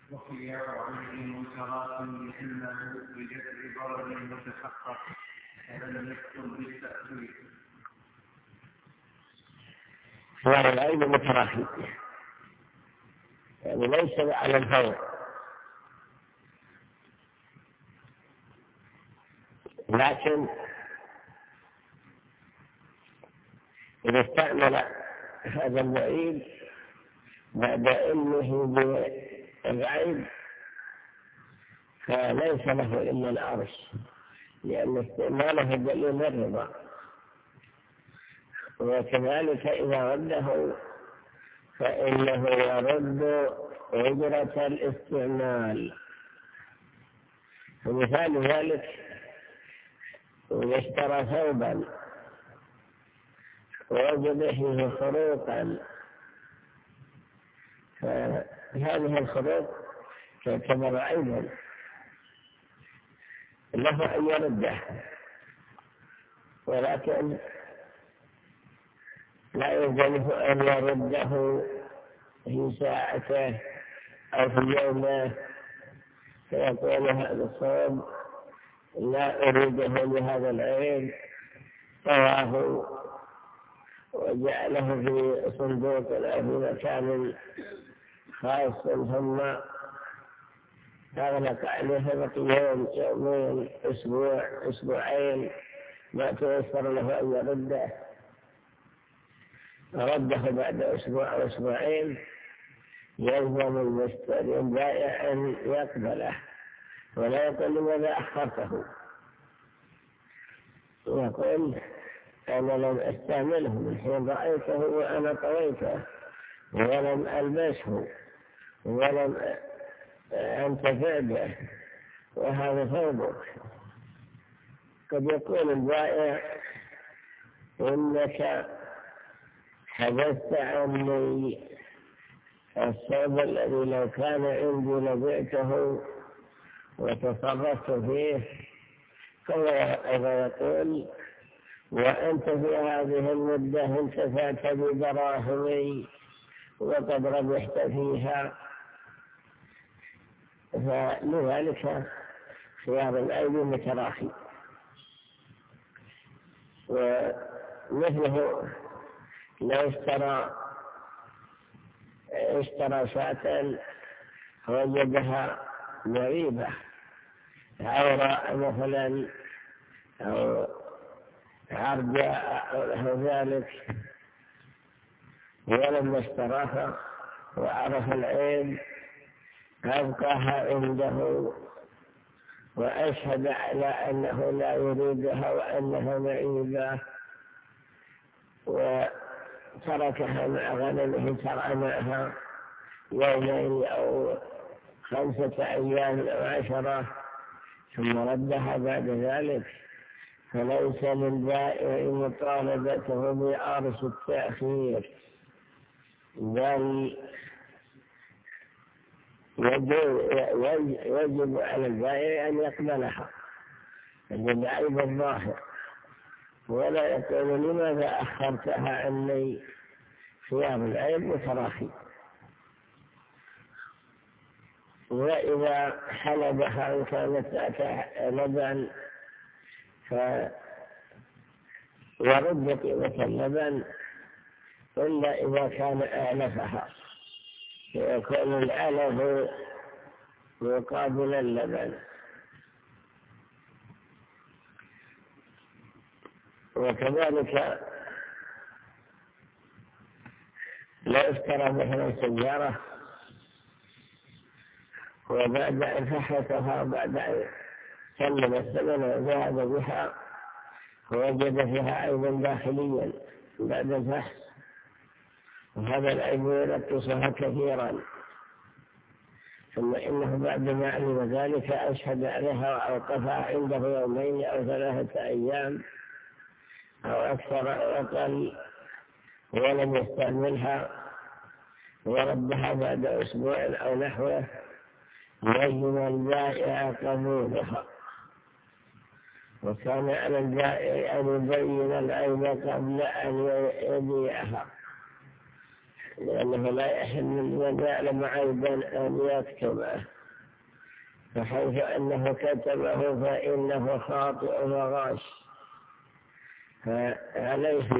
وخيار عمل منكرات لأنه بجد ضرر متحقق فلم يكتب بالتأثير. خيار العلم متراخي، يعني ليس على الفور، لكن إذا استعمل هذا المعيد بعد علمه بالغيب فليس له إلا العرش، لأن استعماله دليل الرضا. وكذلك إذا رده فإنه يرد أجرة الاستعمال. ومثال ذلك إذا اشترى ثوبا ووجد فيه خروقا فهذه الخروق تعتبر عيبا، له أن يرده، ولكن لا يلزمه أن يرده في ساعته أو في يومه، فيقول هذا الصوم لا أريده لهذا العيب، طواه وجعله في صندوق أو في مكان خاص ثم أغلق عليه بقي يوم يومين أسبوع أسبوعين ما تيسر له أن رده بعد أسبوع أو أسبوعين، يلزم المشتري البائع أن يقبله ولا يقول لماذا أخرته، يقول أنا لم أستعمله من حين رأيته وأنا طويته ولم ألبسه ولم أنتفع به وهذا ثوبك. قد يقول البائع إنك حدثت عني الثوب الذي لو كان عندي لبعته وتصرفت فيه، فهو يقول وأنت في هذه المدة انتفعت بدراهمي وقد ربحت فيها. فلذلك خيار العيب متراخي. ومثله لو اشترى شاة وجدها مريبة عوراء مثلا أو عرجاء أو له ذلك، ولما اشتراها وعرف العيب أبقاها عنده وأشهد على أنه لا يريدها وأنها معيبة وتركها مع غنمه، ترى معها يومين أو 5 أيام أو 10 ثم ردها بعد ذلك، فليس للبائع مطالبته بعرش التأخير، بل يجب على البائع أن يقبلها بالعيب الظاهر، ولا يقول لماذا أخرتها عني. خيار العيب متراخي. وإذا حلبها إن كانت لبن فيرد قيمة اللبن إلا إذا كان أعلفها، فيكون العلف مقابل اللبن. وكذلك لو اشترى مثلا سيارة وبعد أن فحصها بعد أن سلم الثمن وذهب بها ووجد فيها عيبا داخليا بعد الفحص، وهذا العيب ينقصها كثيرا، ثم إنه بعد ما علم ذلك أشهد عليها وأوقفها عنده يومين أو 3 أيام أو أكثر أو أقل ولم يستعملها وردها بعد أسبوع أو نحوه، يجب البائع قبولها. وكان على البائع أن يبين العيب قبل أن يبيعها، لأنه لا يحل من يعلم عيبا أن يكتبه، فحيث أنه كتبه فإنه خاطئ وغاش، فعليه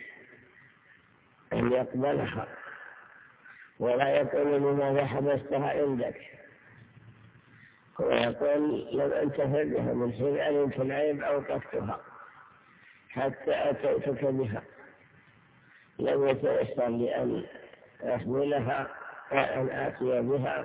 أن يقبلها ولا يقول لماذا حبستها عندك، ويقول لم أنتفع بها من حين علمت العيب أوقفتها حتى أتيتك بها، لم يتيسر لأن أحملها وأن آتي بها.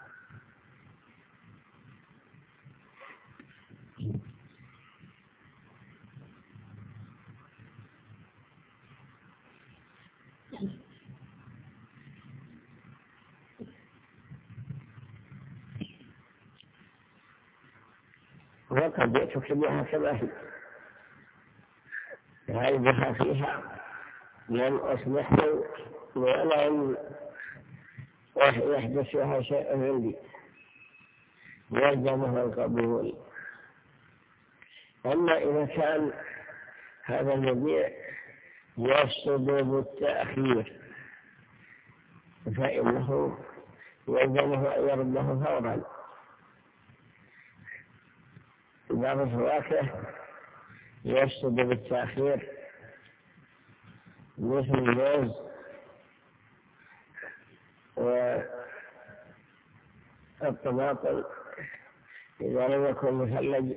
وقد جئتك بها كما هي، عيبها فيها لم أسمحه ولم يحدث فيها شيء عندي، يلزمه القبول. أما إذا كان هذا المبيع يفسد بالتأخير فإنه يلزمه أن يرده فورا. بعض الفواكه يفسد بالتأخير مثل الموز والطماطم إذا لم يكن مثلج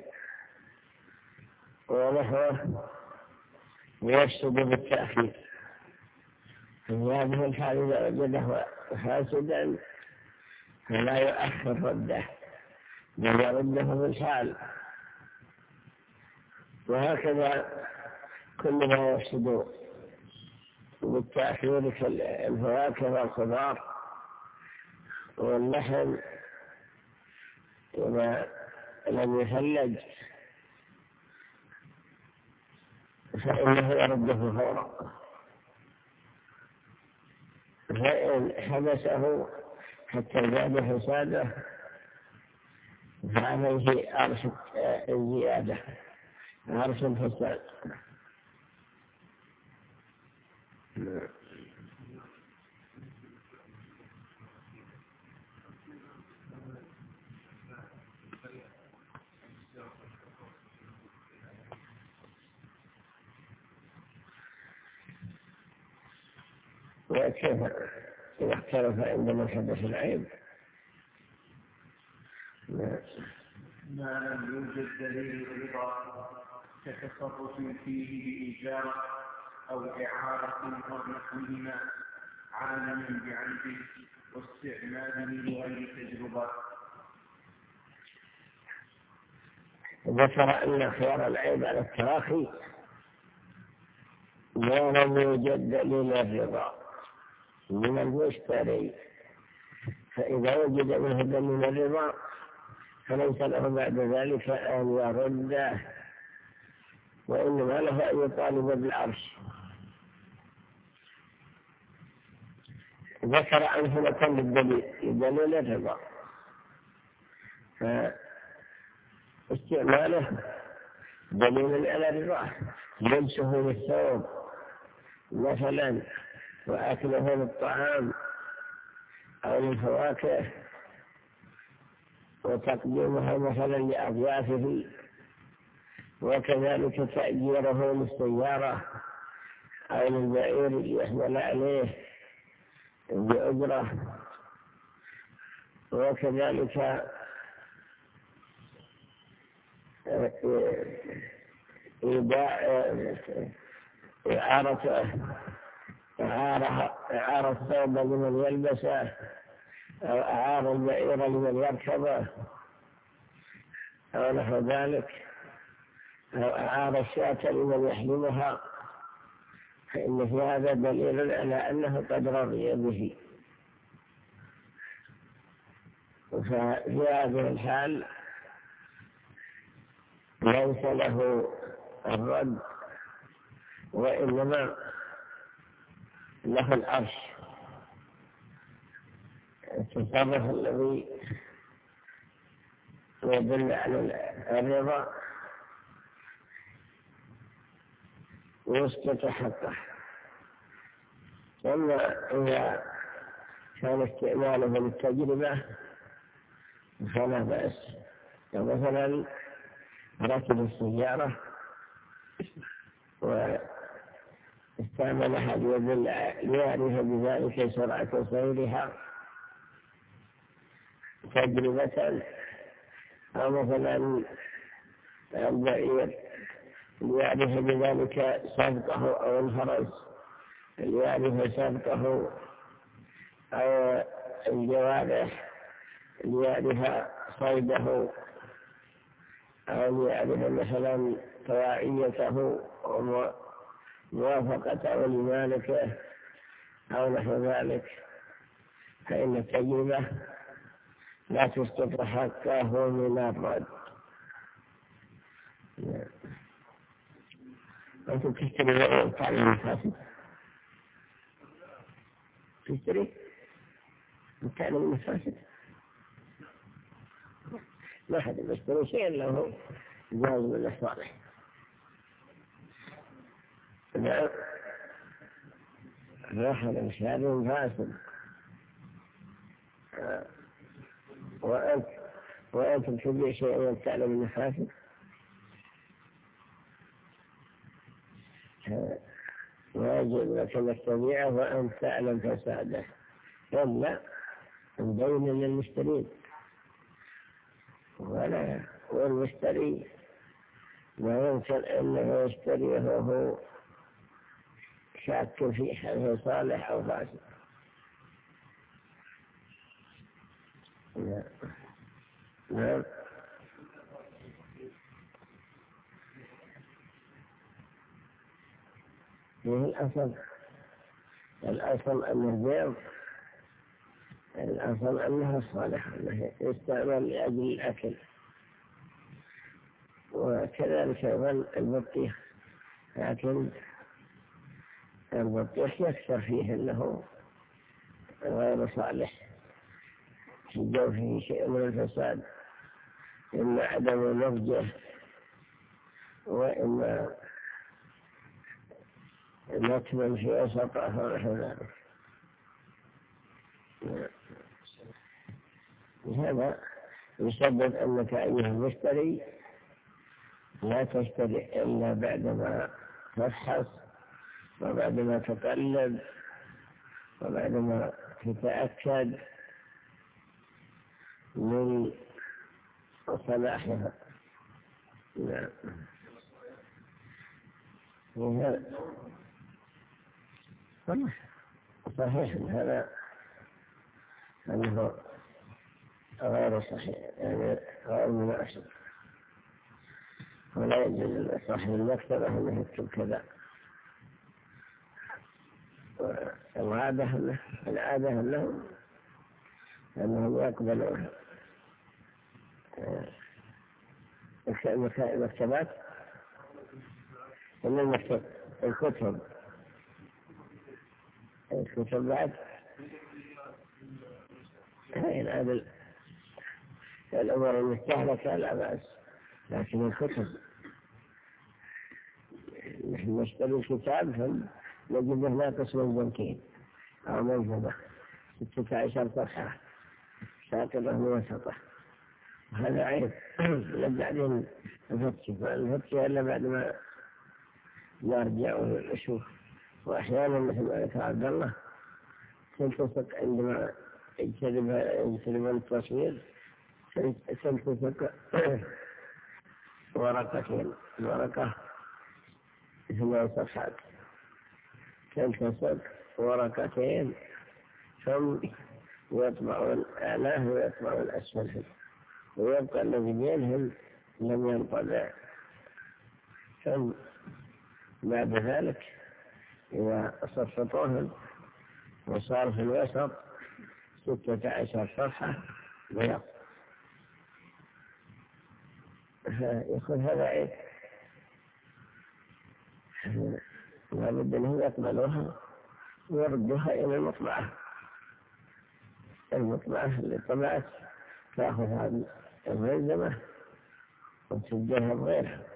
ونحوه يفسد بالتأخير. في هذه الحال إذا وجده فاسدا فلا يؤخر رده بل يرده بالحال. وهكذا كل ما يفسد بالتأخير كالفواكه والخضار واللحم إذا لم يثلج فإنه يرده فورا. فإن حبسه حتى زاد فساده فعليه أرش الزيادة، أرش الفساد. وكيف إذا اختلف عندما حدث العيب؟ ما لم يوجد دليل رضا كتصرف فيه بإيجار أو إعارة أو نحوهما عالما بعيبه واستعماله لغير تجربة. ذكر أن خيار العيب على التراخي ما لم يوجد دليل الرضا من المشتري، فإذا وجد منه دليل الرضا فليس له بعد ذلك أن يرده، وإنما له أن يطالب بالعرش. ذكر أمثلة للدليل الرضا، فاستعماله دليل على الرضا، لبسه للثوب مثلا وأكله للطعام أو للفواكه وتقديمها مثلا لأضيافه، وكذلك تأجيره للسيارة أو للبعير ليحمل عليه بأجرة، وكذلك إعارة ثوب لمن يلبسه أو إعارة البعير لمن يركبه أو نحو ذلك، أو إعارة الشاة لمن يحلمها، فإن في هذا دليل على أنه قد رضي به. ففي هذه الحال ليس له الرد، وإنما له العرش. التصرف الذي يدل على الرضا يسقط حقه، أما إذا كان استعماله للتجربة فلا بأس. مثلا ركب السيارة واستعمل أحد ليعرف بذلك سرعة سيرها تجربة، أو مثلا البعير ليعرف بذلك سبقه، أو الفرس ليعرف سبقه، أو الجوارح ليعرف صيده، أو ليعرف مثلا طواعيته وموافقته لمالكه أو نحو ذلك، فإن التجربة لا تسقط حقه من الرد. أنت تشتري تعلم الفاسد، تشتري تعلم الفاسد، ما حد يشتري شيء إلا هو جاهز من الصالح. لا أحد مشاهد فاسد، وأنت تبيع شيء وتعلم أنه فاسد، واجب لك أن تبيعه وأنت تعلم فساده، إلا مبين للمشترين. والمشتري لا يمكن أنه يشتريه وهو شاك فيه هل هو صالح أو فاسد. نعم. الأصل أن البيض، الأصل أنها صالحة، أنها يستعمل لأجل الأكل. وكذلك البطيخ، لكن البطيخ يكثر فيه أنه غير صالح، يجو فيه شيء من الفساد، إما عدم نضجه، وإما نكمل في وسطه ونحو ذلك. هذا يسبب أنك أيها المشتري لا تشتري إلا بعدما تفحص، وبعدما تقلب، وبعدما تتأكد من صلاحها. نعم. صحيح هذا أنه غير صحيح، يعني غير مناسب، ولا يجوز لصاحب المكتبة أن يكتب كذا. العادة لهم أنهم يقبلون المكتبات من المكتب، الكتب بعد هذه الأمور المستهلكة لا بأس، لكن الكتب نحن نشتري الكتاب فنجد هناك اسم البنكين أو منزبة 16 صفحة ساقطة من وسطه، هذا عيب. بعدين نفتش إلا بعد ما نرجع ونشوف. وأحيانا مثل ما ذكر عبد الله تلتصق عندما يجتنب التصوير، تلتصق ورقتين، الورقة 8 صفحات، تلتصق ورقتين، ثم يطبع الأعلاه ويطبع الأسفل، ويبقى الذي بينهم لم ينطبع. ثم بعد ذلك إذا صفطوهم وصار في الوسط 16 صفحة بيض، يكون هذا عيب، لابد أنه يقبلوها ويردوها إلى المطبعة اللي طبعت، تأخذ هذه الملزمة وتسجلها بغيرها.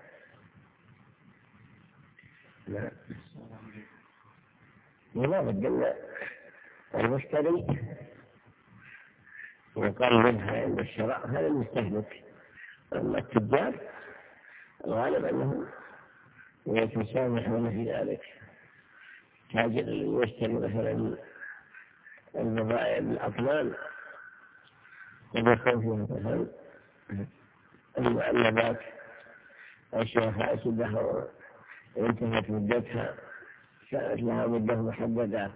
ولا بد أن المشتري يقلبها عند الشراء، هذا المستهلك. أما التجار الغالب أنهم يتسامحون في ذلك. تاجر اللي يشتري مثلا البضائع بالأطنان يكون فيها مثلا المعلبات أشياء فاسدة وانتهت مدتها، كانت لها مدة محددة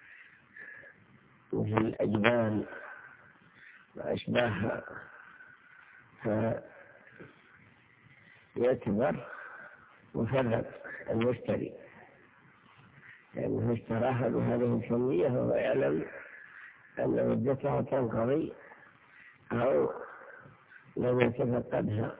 مثل الأجبان وأشباهها، فيعتبر مفرط المشتري لأنه اشتراها بهذه الكمية وهو يعلم أن مدتها تنقضي أو لم يتفقدها.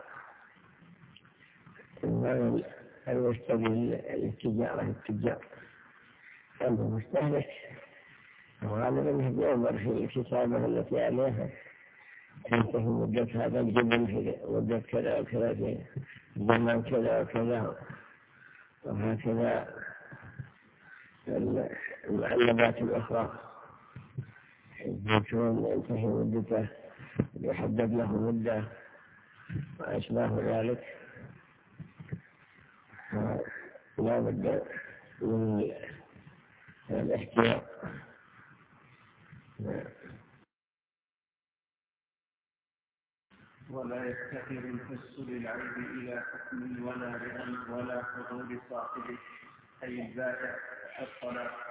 المشتري التجار أما المستهلك غالبا ينظر في الكتابة التي عليها تنتهي مدة هذا الجبن في مدة كذا وكذا في زمن كذا وكذا، وهكذا المعلبات الأخرى الزيتون ينتهي مدته يحدد له مدة وأشباه ذلك. لا بد من الاحتياط. ولا يفتقر الحس للعيب إلى حكم ولا رضا ولا حضور صاحبه أي البائع الطلاق.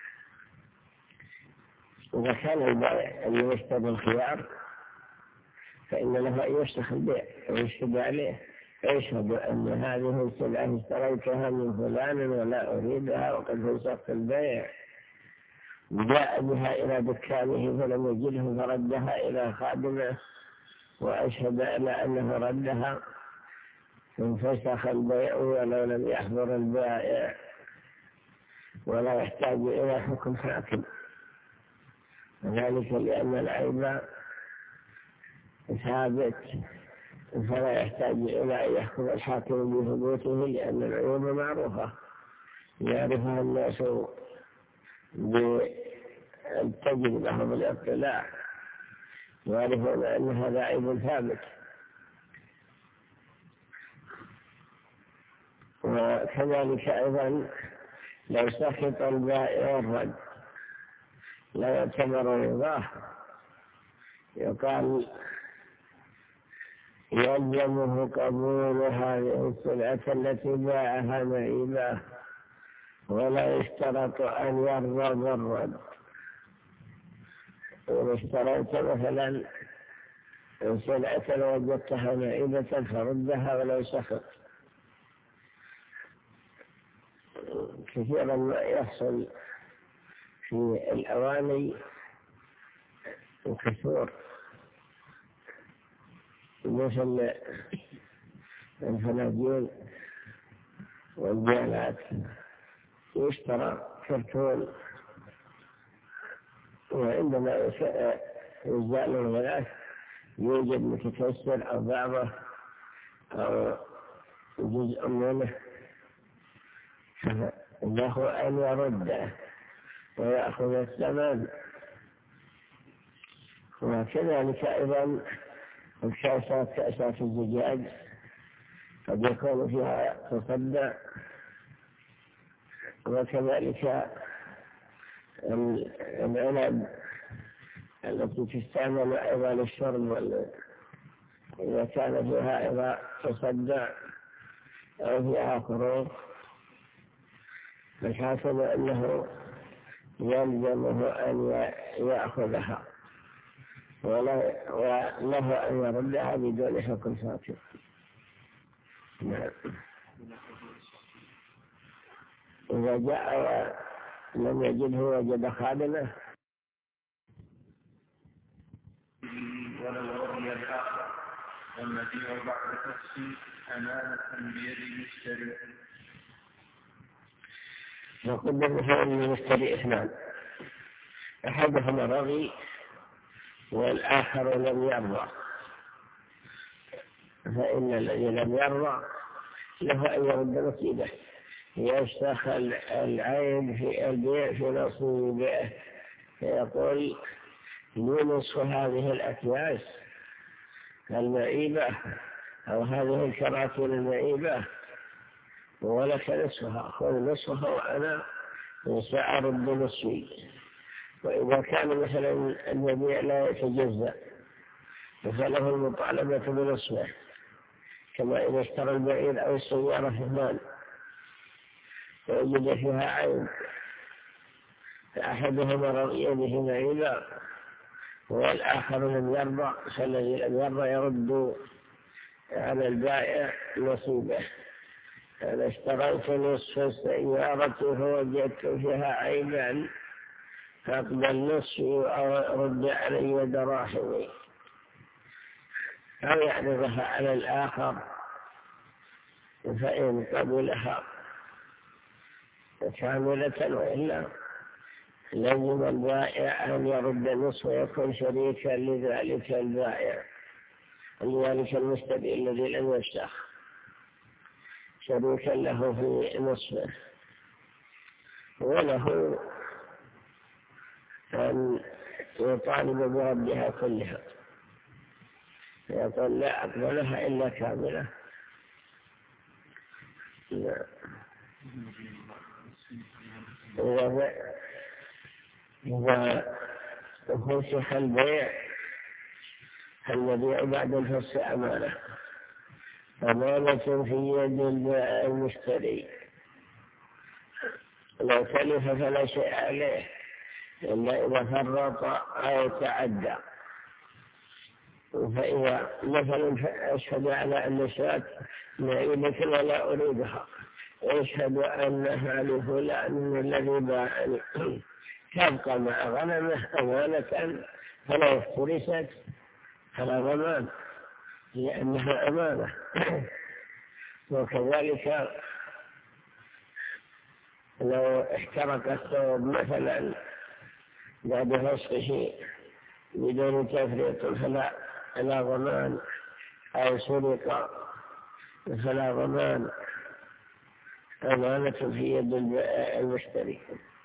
إذا كان البائع اللي يشتري الخيار فإن له أن يفسخ البيع ويشهد عليه، يشهد أن هذه السلعة اشتريتها من فلان ولا أريدها وقد فسخت البيع، جاء بها إلى دكانه فلم يجده فردها إلى خادمه وأشهد على أنه ردها فانفسخ البيع ولو لم يحضر البائع ولا يحتاج إلى حكم حاكم، ذلك لأن العيب ثابت فلا يحتاج إلى أن يحكم الحاكم بثبوته، لأن العيوب معروفة يعرفها الناس بالتجربة بالاطلاع، يعرفون أن هذا عيب ثابت. وكذلك أيضا لو سخط البائع الرد لا يعتبر رضاه، يقال يلزمه قبول هذه السلعة التي باعها معيبة ولا يشترط أن يرضى بالرد. إن اشتريت مثلا سلعة وجدتها معيبة فردها ولو سخط. كثيرا ما يحصل في الأواني الكثور مثل الفناجين والبيالات، يشترى كرتون وعندما يزال الغلاف يوجد متكسر أو بعضه أو جزء منه، له أن يرده ويأخذ الثمن. وكذلك أيضا كأسات الزجاج قد يكون فيها تصدع، وكذلك العنب التي تستعمل أيضا للشرب إذا كان فيها أيضا تصدع أو فيها خروج، فالحاصل أنه يلزمه أن يأخذها وله أن يردها بدون حكم حاكم. إذا جاء لم يجده وجد خادمه ولو رضي الآخر والمبيع بعد كسب أمانة بيد المشتري. وقدر فإن المشتري اثنان، أحدهما رضي والآخر لم يرضى، فإن الذي لم يرضى له أن يرد نصيبه، يفسخ العين في البيع في نصيبه، فيقول لنصف هذه الأكياس المعيبة أو هذه الكراتين المعيبة ولك نصفها، خذ نصفها وأنا سأرد نصفي. وإذا كان مثلا المبيع لا يتجزأ فله المطالبة بنصفه، كما إذا اشترى البعير أو السيارة في مال ووجد فيها عيب فأحدهما رضي به معيبا والآخر لم يرضى، فالذي لم يرضى يرد على البائع نصيبه. أنا اشتريت نصف السيارة فوجدت فيها عيبا فأقبل نصفي أو رد علي دراهمي، أو يعرضها على الآخر فإن قبلها كاملة، وإلا لازم البائع أن يرد النصف ويكون شريكا لذلك البائع، لذلك المشتري الذي لم يفسخ شريكا له في نصفه، وله أن يطالب بردها كلها، فيقول لا أقبلها إلا كاملة. إذا فسخ البيع، المبيع بعد الفسخ أمانة في يد المشتري، لو تلف فلا شيء عليه إلا إذا فرط أو تعدى. فإذا مثلا أشهد على أن شاة معيبة ولا أريدها، أشهد أنها لفلان الذي باعني، تبقى مع غنمه أمانة فلا افترست فلا ضمان لأنها أمانة. وكذلك لو احترق الثوب مثلا بعد فسخه بدون تفريط فلا ضمان، أو سرق فلا ضمان، أمانة في يد المشتري.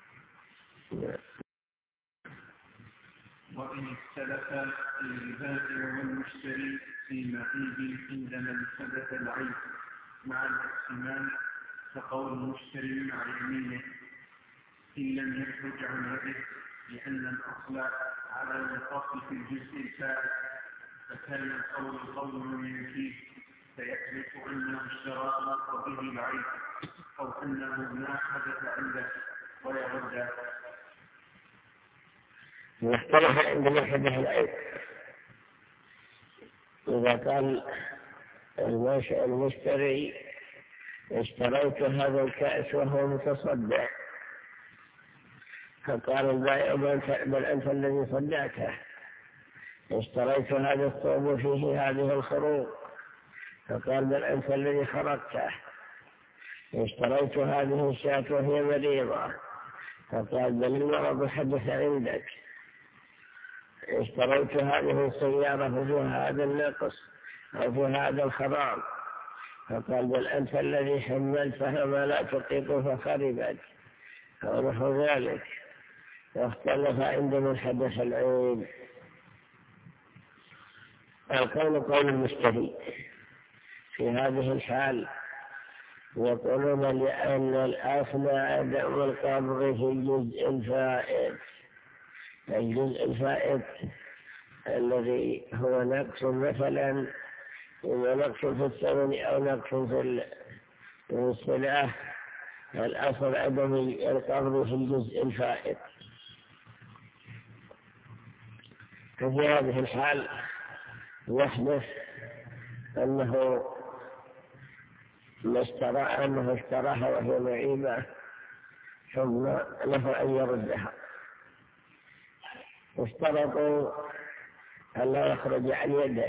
وإن اختلف البائع والمشتري في معيب عندما حدث العيب مع الاحتمال، فقول المشتري مع يمينه إن لم يخرج عن يده، لأن الأصل على الفصل في الجزء الفائت، فكان القول قول من يجيب فيثبت أنه اشتراه وبه العيب، أو أنه ما حدث عنده ويرد. يختلف عندما حدث العيب. إذا قال المشتري اشتريت هذا الكأس وهو متصدع، فقال البائع بل أنت الذي صدعته، اشتريت هذا الثوب فيه هذه الخروق، فقال بل أنت الذي خرقته، اشتريت هذه الشاة وهي مريضة، فقال بل المرض حدث عندك، اشتريت هذه السيارة فيها هذا النقص أو فيها هذا الخراب، فقال بل أنت الذي حملتها ما لا تطيق فخربت، أو نحو ذلك. واختلف عندما حدث العيب. القول قول المشتري في هذه الحال، يقولون لأن الأصل عدم القبض في الجزء الفائت، الجزء الفائت الذي هو نقص مثلا، إما نقص في الثمن أو نقص في السلعة، الأصل عدم القبض في الجزء الفائت. ففي هذه الحال يحدث أنه اشتراها وهي معيبة ثم له أن يردها، اشترطوا أن لا يخرج عن يده،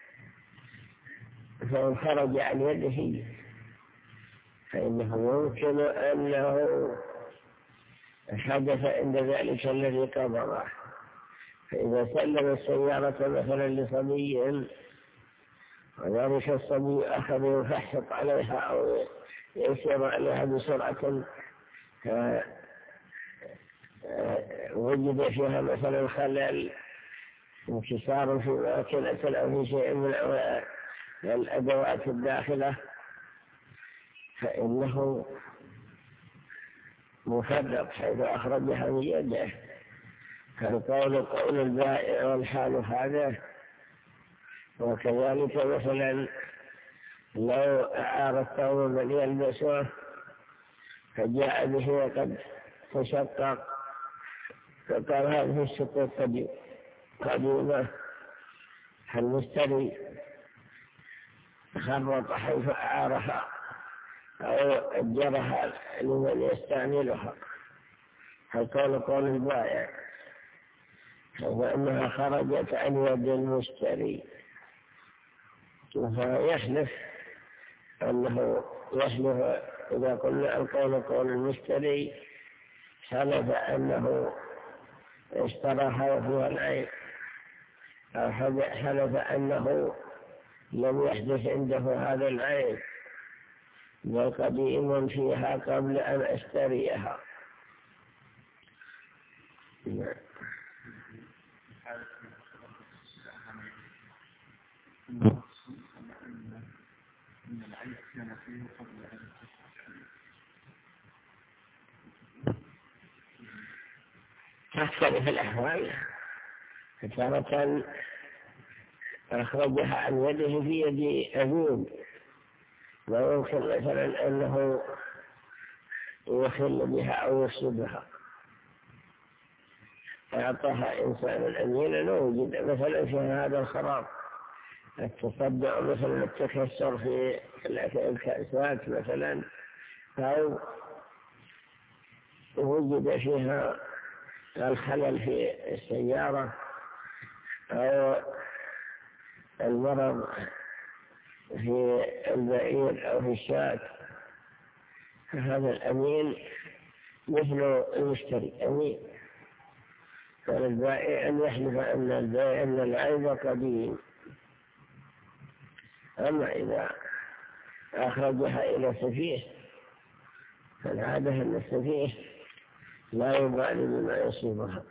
فإن خرج عن يده فإنه يمكن أنه حدث عند ذلك الذي قبضه. فإذا سلم السيارة مثلا لصبي وذلك الصبي أخذ يفحط عليها أو يسير عليها بسرعة وجد فيها مثلا خلل انكسار في ماكلة أو في شيء من الأدوات الداخلة فإنه مفرط حيث أخرجها من يده، فالقول قول البائع والحال هذا. وكذلك مثلا لو أعار الثوب من يلبسه فجاء به وقد تشقق فقال هذه الشقوق قديمة، فالمشتري خرط حيث أعارها أو أجرها لمن يستعملها، فقال قول البائع فإنها خرجت عن يد المشتري، فيحلف أنه يحلف إذا قلنا القول قول المشتري حلف أنه اشتراها وفيها العين، أو حلف أنه لم يحدث عنده هذا العين بل قديم فيها قبل أن أشتريها. من العيب كان فيه قبل أن تختلف الأحوال، فتارة أخرجها عن يده في يد أبوه، ويمكن مثلا أنه يخل بها أو يفسدها، أعطاها إنسان أمينا ووجد مثلا في هذا الخراب التصدع مثلا التكسر في الكأسات مثلا، أو وجد فيها الخلل في السيارة أو المرض في البعير أو في الشاة، فهذا الأمين مثل المشتري أمين. فالبائع أن يحلف أن العيب قديم. أما إذا أخرجها إلى سفيه فالعادة أن السفيه لا يبالي بما يصيبها.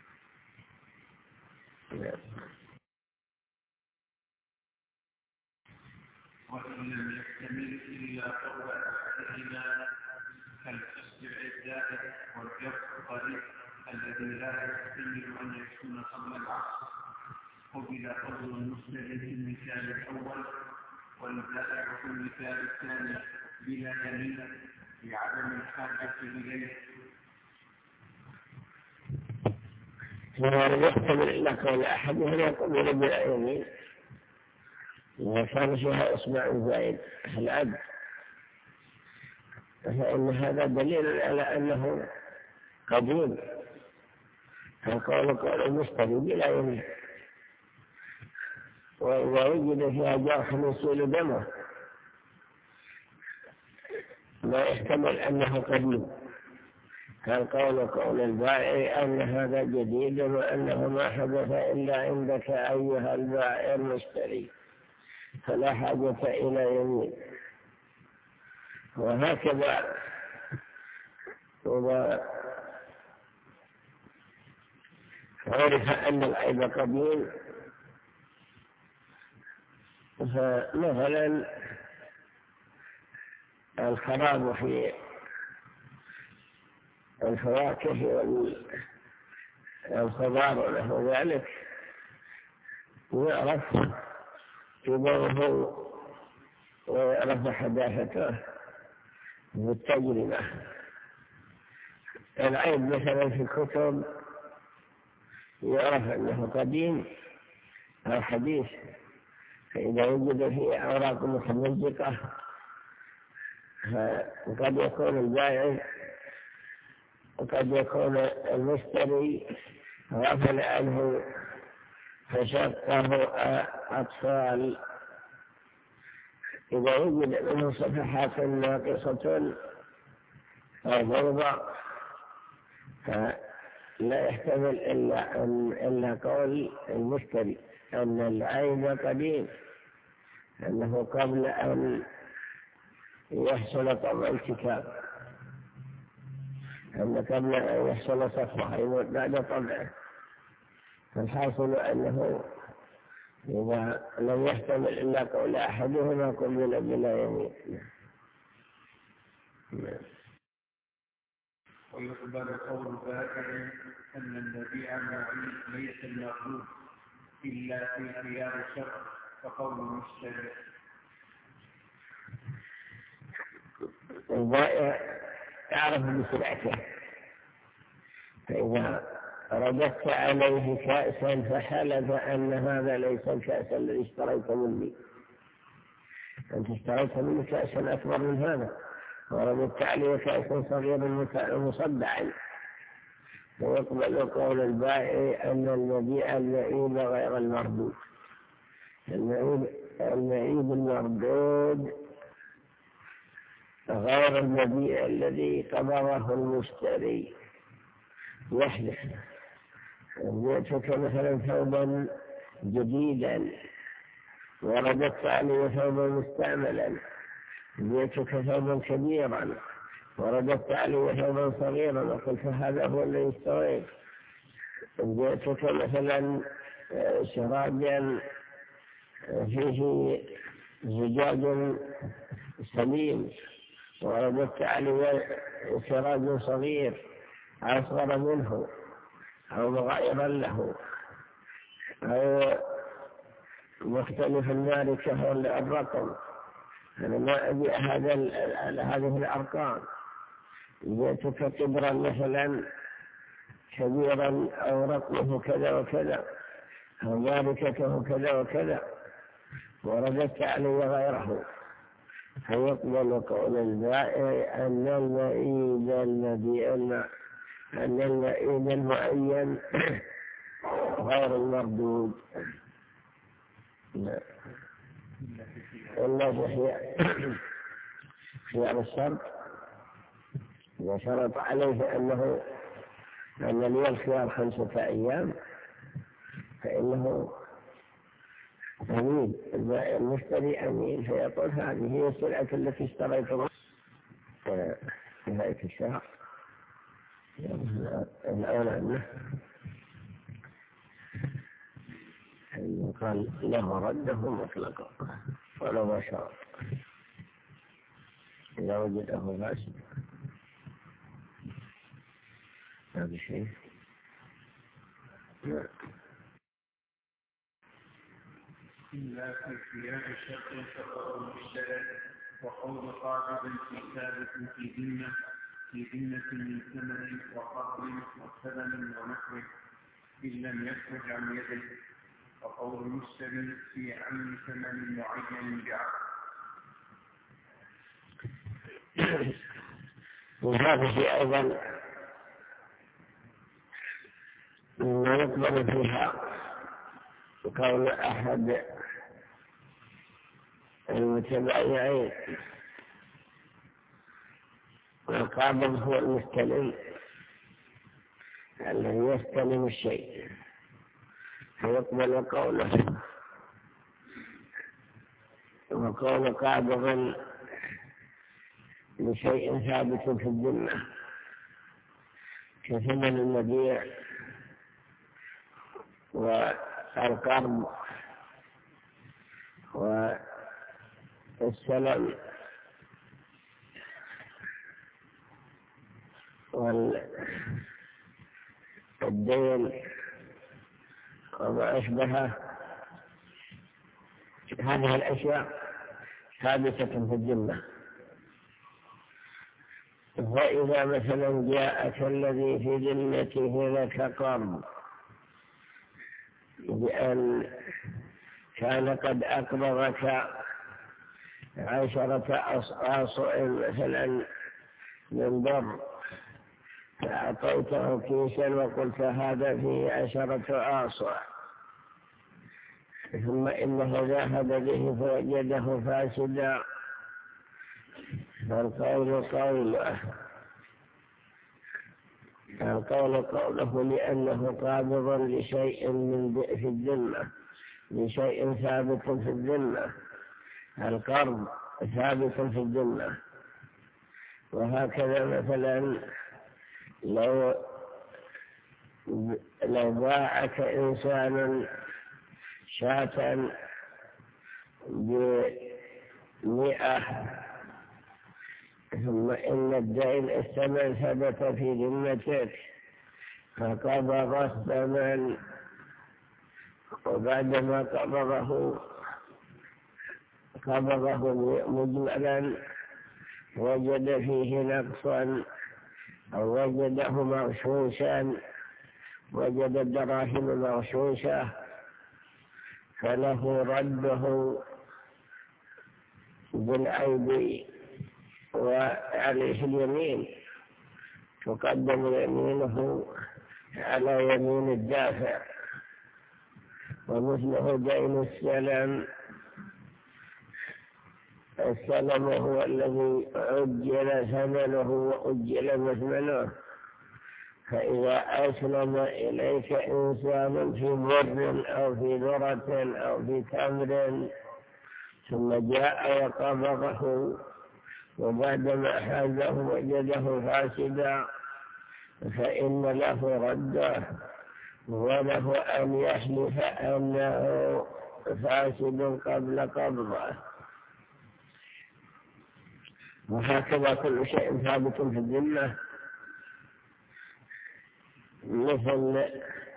وإن لم يكتمل إلا قرب أحدهما كالتصبع الزائد والجر القريب الذي لا يحتمل أن يكون قبل العصر، قبل قول المسلم في المثال الأول والبائع في المثال الثاني بلا دليل لعدم الحاجة إليه. فلا يحتمل إلا قول أحدهما يقبل بالعينين، وكان فيها إصبع زائد العبد، فإن هذا دليل على أنه قديم، فالقول قول المشتري بلا يمين. وإذا وجد فيها جرح يسيل دمه لا يحتمل أنه قديم، فالقول قول البائع أن هذا جديد وأنه ما حدث إلا عندك أيها البائع المشتري، فلا حاجة إلى يمين. وهكذا إذا عرف أن العيب قديم، فمثلا الخراب في الفواكه والخضار ونحو ذلك يعرف كبره ويعرف حداثته بالتجربة. العيب مثلا في الكتب يعرف أنه قديم أو حديث، فإذا وجد فيه أوراق متمزقة فقد يكون البائع وقد يكون المشتري غفل عنه فشقه أطفال. إذا وجد منه صفحات ناقصة أو ضربة فلا يحتمل إلا قول المشتري أن العيب قديم، أنه قبل أن يحصل طبع الكتاب، أن قبل أن يحصل صفحة يموت بعد طبعه. فالحاصل أنه إذا لم يحتمل إلا قول أحدهما قبل بلا يمين. ويقبل قول بائع أن المبيع المعين ليس المرغوب إلا في خيار الشرع فقول المشتري. البائع يعرف بسرعته، فإذا رددت عليه كأسا فحلف أن هذا ليس الكأس الذي اشتريت مني، أنت اشتريت مني كأسا أكبر من هذا، ورددت عليه كأسا صغيرا مصدعا، فيقبل قول البائع أن المبيع المعيب غير المردود. المعيب المردود غير المبيع الذي قبضه المشتري. يحلف بعتك مثلا ثوبا جديدا ورددت عليه ثوبا مستعملا، بعتك ثوبا كبيرا ورددت عليه ثوبا صغيرا وقلت هذا هو الذي اشتريت. بعتك مثلا شرابا فيه زجاج سليم ورددت عليه شراب صغير أصغر منه أو مغيرا له أو مختلف ذلك هو الرقم. أنا ما أبيع هذه الأرقام. جئتك كبرا مثلا كبيرا أو رقمه كذا وكذا أو ماركته كذا وكذا ورددت عليه غيره، فيقبل قول البائع أن المعيب المعين غير المردود إلا في خيار الشرط. إذا شرط عليه أن لي الخيار 5 أيام فإنه أمين، البائع المشتري أمين، فيقول هذه هي السلعة التي اشتريتها في نهاية الشهر الأولى عنه قال له رده مطلقا ولو ما شرط إذا وجده فاسد. هذا شيء إلا في خيار الشرط فقول المشتري وقول قابض في ثابت في ذمة من ثمن وقبض وثمن ونحوه إن لم يخرج عن يده، وقول المشتري في عين ثمن معين بعقد. وهذه أيضا ما يقبل فيها قول أحد المتبايعين، والقابض هو المستلم الذي يستلم الشيء، فيقبل قوله. وقول قابض لشيء ثابت في الذمة كثمن المبيع والقرض والسلم والدين وما أشبهه. هذه الأشياء ثابتة في الذمة. فإذا مثلا جاءك الذي في ذمته لك قرض بأن كان قد أقرضك 10 أصع مثلا من بر، فأعطيته كيسا وقلت هذا فيه 10 أصع، ثم إنه ذهب به فوجده فاسدا، فالقول قوله لأنه قابض لشيء في الذمة، لشيء ثابت في الذمة. القرض ثابت في الذمة. وهكذا مثلا لو باعك إنسان شاة ب100 ثم إن الدين الثمن ثبت في ذمتك فقبض الثمن، وبعدما قبضه مجملا وجد فيه نقصا أو وجده مغشوشا، وجد الدراهم مغشوشة، فله رده بالعيب وعليه اليمين، تقدم يمينه على يمين الدافع. ومثله دين السلم هو الذي عجل ثمنه وأجل مثمنه. فإذا أسلم إليك إنسان في بر أو في ذرة أو في تمر ثم جاء وقبضه وبعدما حازه وجده فاسدا فإن له رده وله أن يحلف أنه فاسد قبل قبضه. وهكذا كل شيء ثابت في الذمة، مثل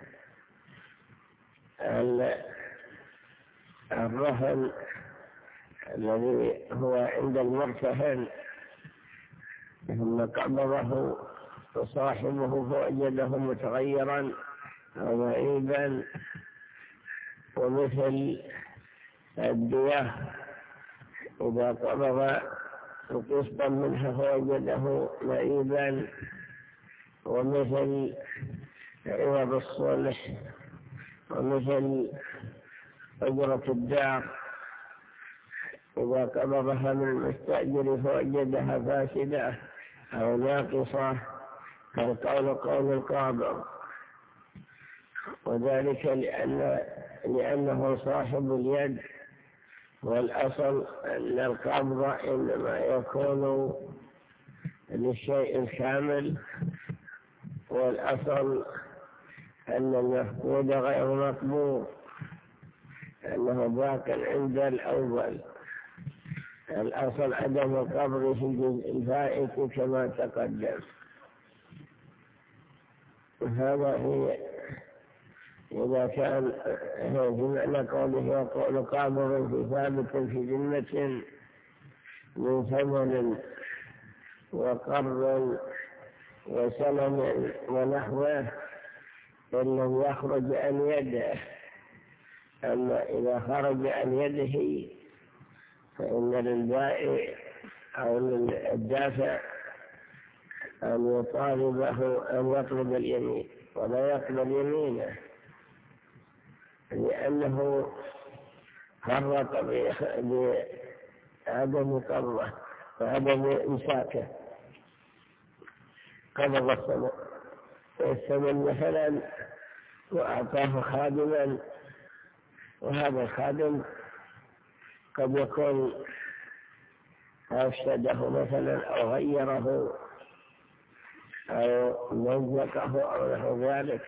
الرهن الذي هو عند المرتهن ثم قبضه صاحبه فوجده متغيرا أو معيبا. ومثل الدية إذا قبض قسطا منها فوجده معيبا. ومثل عوض الصلح، ومثل أجرة الدار إذا قبضها من المستأجر فوجدها فاسدة أو ناقصة فالقول قول القابض، وذلك لأنه صاحب اليد. والأصل أن القبض إنما يكون للشيء الكامل، والأصل أن المفقود غير مقبوض، أنه باق عند الأول. الأصل عدم القبض في الجزء الفائت كما تقدم. هذا هي إذا كان في معنى قوله وقول قابض في ثابت في ذمة من ثمن وقرض وسلم ونحوه إن لم يخرج عن يده. أما إذا خرج عن يده فإن للبائع أو للدافع أن يطالبه أن يطلب اليمين ولا يقبل يمينه، لأنه فرط بعدم قبضه وعدم إمساكه. قبض الثمن مثلا وأعطاه خادما، وهذا الخادم قد يكون أفسده مثلا أو غيره أو مزقه أو نحو ذلك،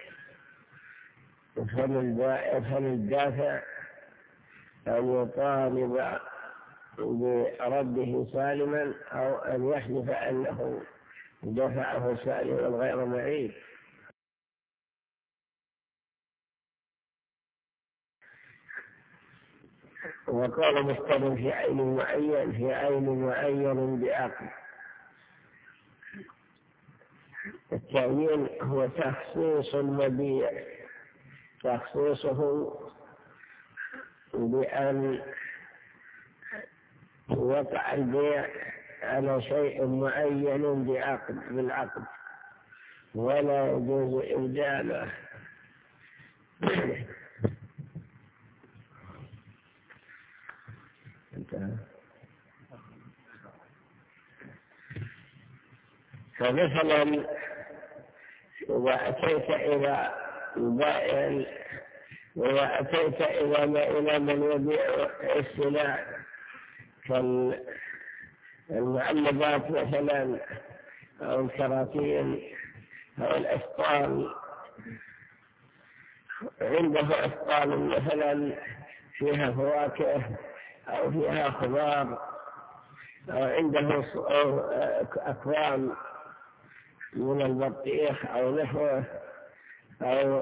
فللدافع أن يطالب برده سالما أو أن يحلف أنه دفعه سالما غير معيب. وقال مشتر في عين معين بعقد. التعيين هو تخصيص المبيع، تخصيصه بأن وقع البيع على شيء معين بالعقد ولا يجوز إبداله. فمثلا إذا أتيت إلى بائع وأتيت إلى من يبيع السلع المعلبات مثلا أو الكراتين أو الأسطال، عنده أسطال مثلا فيها فواكه أو فيها خضار، أو عنده أكوام من البطيخ أو نحوه، أو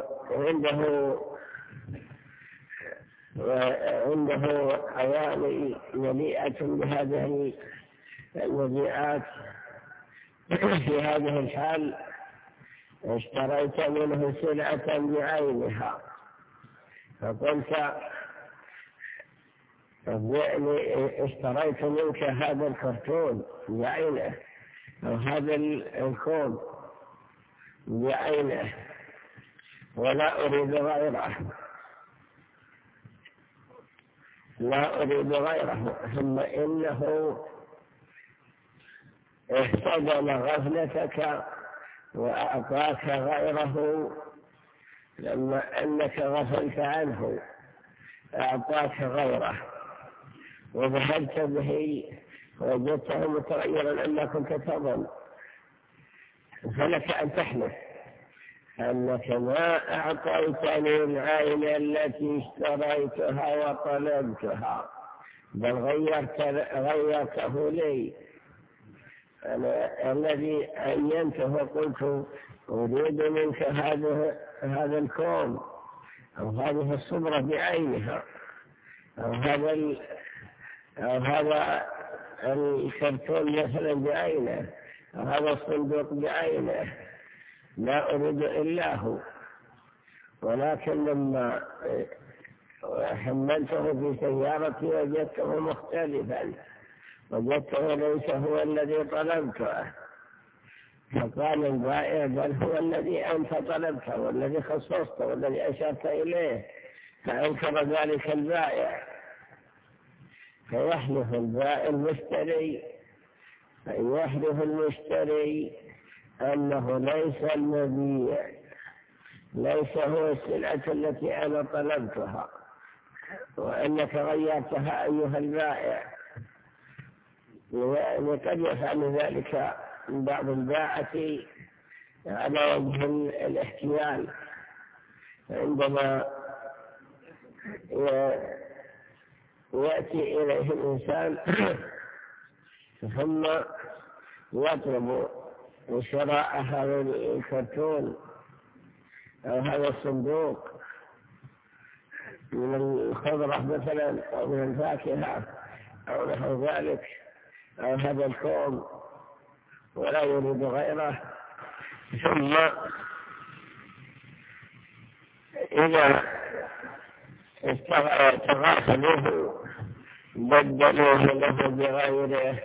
عنده أواني مليئة بهذه المبيعات. في هذه الحال اشتريت منه سلعة بعينها، فقلت اشتريت منك هذا الكرتون بعينه أو هذا الكوب بعينه ولا أريد غيره، لا أريد غيره، ثم إنه احتضن غفلتك وأعطاك غيره، لما أنك غفلت عنه أعطاك غيره وذهبت به وجدته متغيرا أما كنت تظن، فلك أن تحلف أنك ما أعطيتني العين التي اشتريتها وطلبتها، بل غيرته لي. أنا الذي عينته قلت أريد منك هذا الكوم أو هذه الصبرة بعينها، أو هذا الكرتون مثلا بعينه، أو هذا الصندوق بعينه، لا أريد إلا هو. ولكن لما حملته في سيارتي وجدته مختلفا، وجدته ليس هو الذي طلبته، فقال البائع بل هو الذي أنت طلبته والذي خصصته والذي أشرت إليه، فأنكر ذلك البائع، فيحلف المشتري أنه ليس المبيع، ليس هو السلعة التي أنا طلبتها، وأنك غيرتها أيها البائع. وقد يفعل ذلك بعض الباعة على وجه الاحتيال، عندما يأتي إليه الإنسان ثم يطلب شراء هذا الكرتون أو هذا الصندوق من الخضرة مثلا أو من الفاكهة أو نحو ذلك، أو هذا الكوم، ولا يريد غيره، ثم إذا تغافلوه بدلوه له بغيره،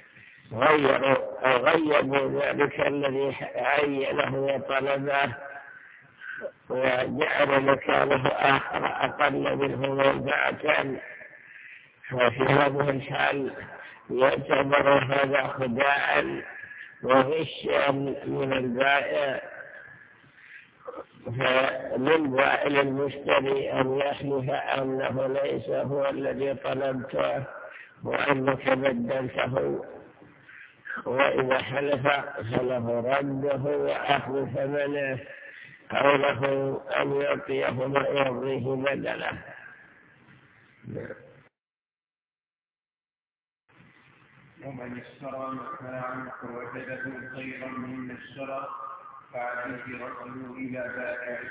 غيبوا ذلك الذي عينه وطلبه وجعل مكانه آخر أقل منه منفعة، وفي هذه الحال يعتبر هذا خداعا وغشا من البائع. فللمشتري أن يحلف أنه ليس هو الذي طلبته وأنك بدلته، وإذا حلف فله رده وأخذ ثمنه، أو له أن يعطيه ما يرضيه بدله. ومن اشترى متاعا فوجده خيرا مما اشترى فعليه رده إلى بائعه.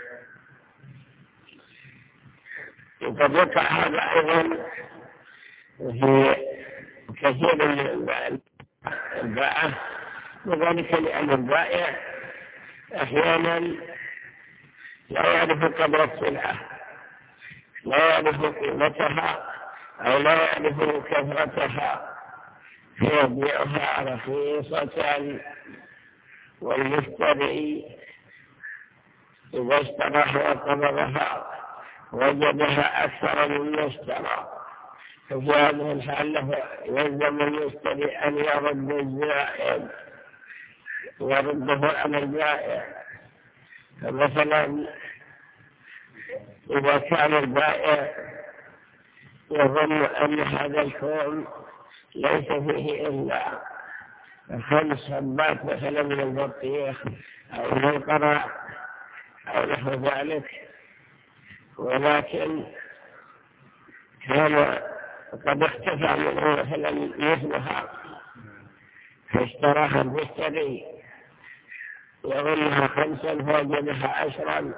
وقد وقع هذا أيضا في كثير من البائع، وذلك لأن البائع أحيانا لا يعرف قدر السلعة، لا يعرف قيمتها أو لا يعرف كثرتها، فيبيعها رخيصة، والمشتري إذا اشتراها وقبضها وجدها أكثر مما اشترى، ففي هذه الحالة يلزم المشتري أن يرد الزائد ويرده على البائع. فمثلا إذا كان البائع يظن أن هذا الكون ليس فيه إلا 5 حبات مثلا من البطيخ أو من القرع أو نحو ذلك، ولكن كان قد اختفى منه مثلا مثلها فاشتراها المشتري يظنها 5 فوجدها 10.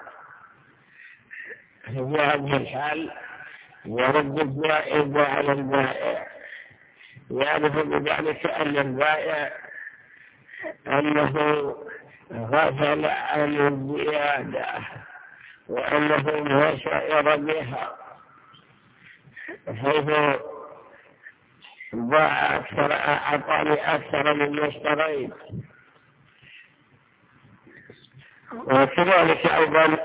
في هذه الحال يرد الزائد على البائع، يعرف بذلك أن البائع أنه غفل عن الزيادة وأنه ما شعر بها، حيث باع أكثر، أعطاني أكثر مما اشتريت. وكذلك أيضا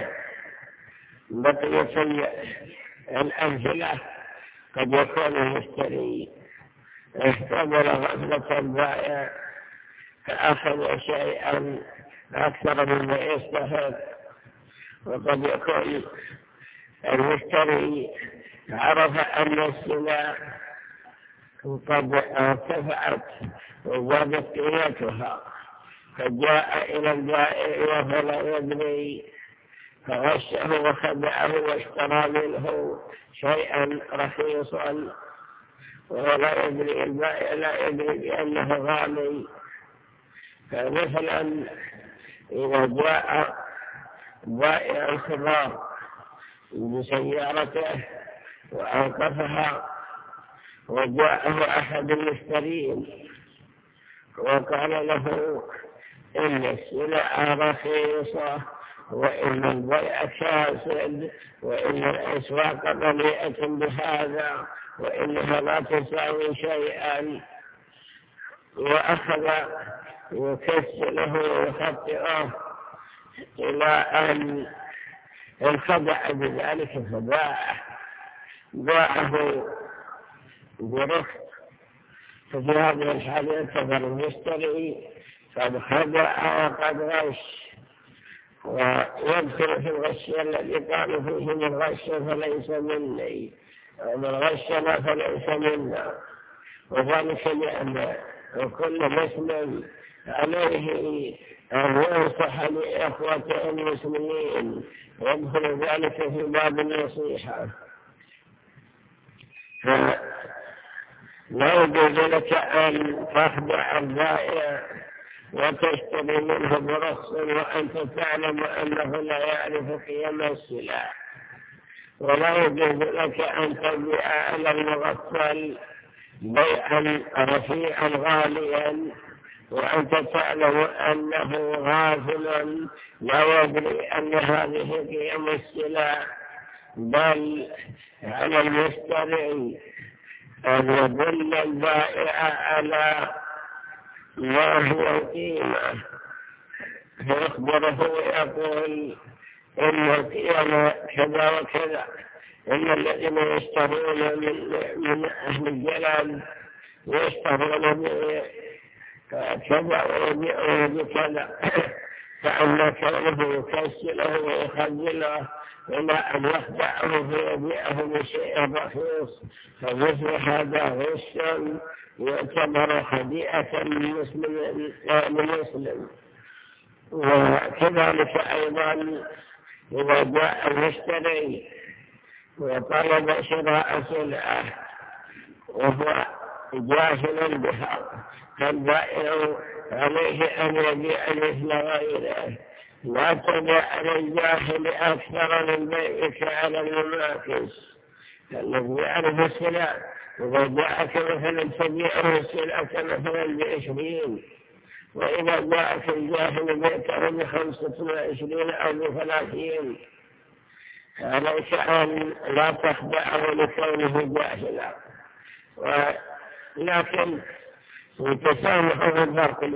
بقية الأمثلة قد يكون المشتري احتمل غفلة البائع فأخذ شيئا أكثر مما يستحق، وقد يكون المشتري عرف أن السلع قد ارتفعت وزادت قيمتها فجاء إلى البائع وهو لا يدري فغشه وخدعه واشترى منه شيئا رخيصا وهو لا يدري، البائع لا يدري بأنه غالي. فمثلا إذا جاء بائع الخضار بسيارته وأوقفها وجاءه أحد المشترين وقال له إن السلع رخيصة وإن البيع فاسد وإن الأسواق مليئة بهذا وإنها لا تساوي شيئا، وأخذ يكسله ويخطئه إلى أن انخدع بذلك باعه برخص. ففي هذه الحالة يعتبر المشتري قد خدع وقد غش، ويدخل في الغش الذي قال فيه من غش فليس مني ومن غشنا فليس منا، وذلك لأن كل مسلم عليه أن ينصح لإخوته المسلمين، يدخل ذلك في باب النصيحة. لا يجوز لك أن تخدع البائع وتشتري منه برخص وأنت تعلم أنه لا يعرف قيم السلع، ولا يجوز لك أن تبيع على المغفل بيعا رفيعا غاليا وأنت تعلم أنه غافل لا يدري أن هذه قيم السلع، بل على المشتري أن يدل البائع على ما هو القيمة فيخبره ويقول إن القيمة كذا وكذا، إن الذين يشترون من أهل الجلال يشترون بكذا ويبيعون بكذا، فأما كونه يكسله ويخجله إلى أن يخدعه فيبيعه بشيء رخيص، فمثل هذا غش يعتبر خديعة للمسلم. وكذلك أيضا إذا جاء المشتري وطلب شراء سلعة وهو جاهل بها فالبائع عليه أن يبيع مثل غيره، لا تبيع على الجاهل أكثر من بيعك على المنافس الذي يعرف السلع. إذا جاءك مثلا تبيعه السلعة مثلا ب20، وإذا جاءك الجاهل بيعته ب25 أو ب30، عليك أن لا تخدعه لكونه جاهلا، ولكن يتسامح في الفرق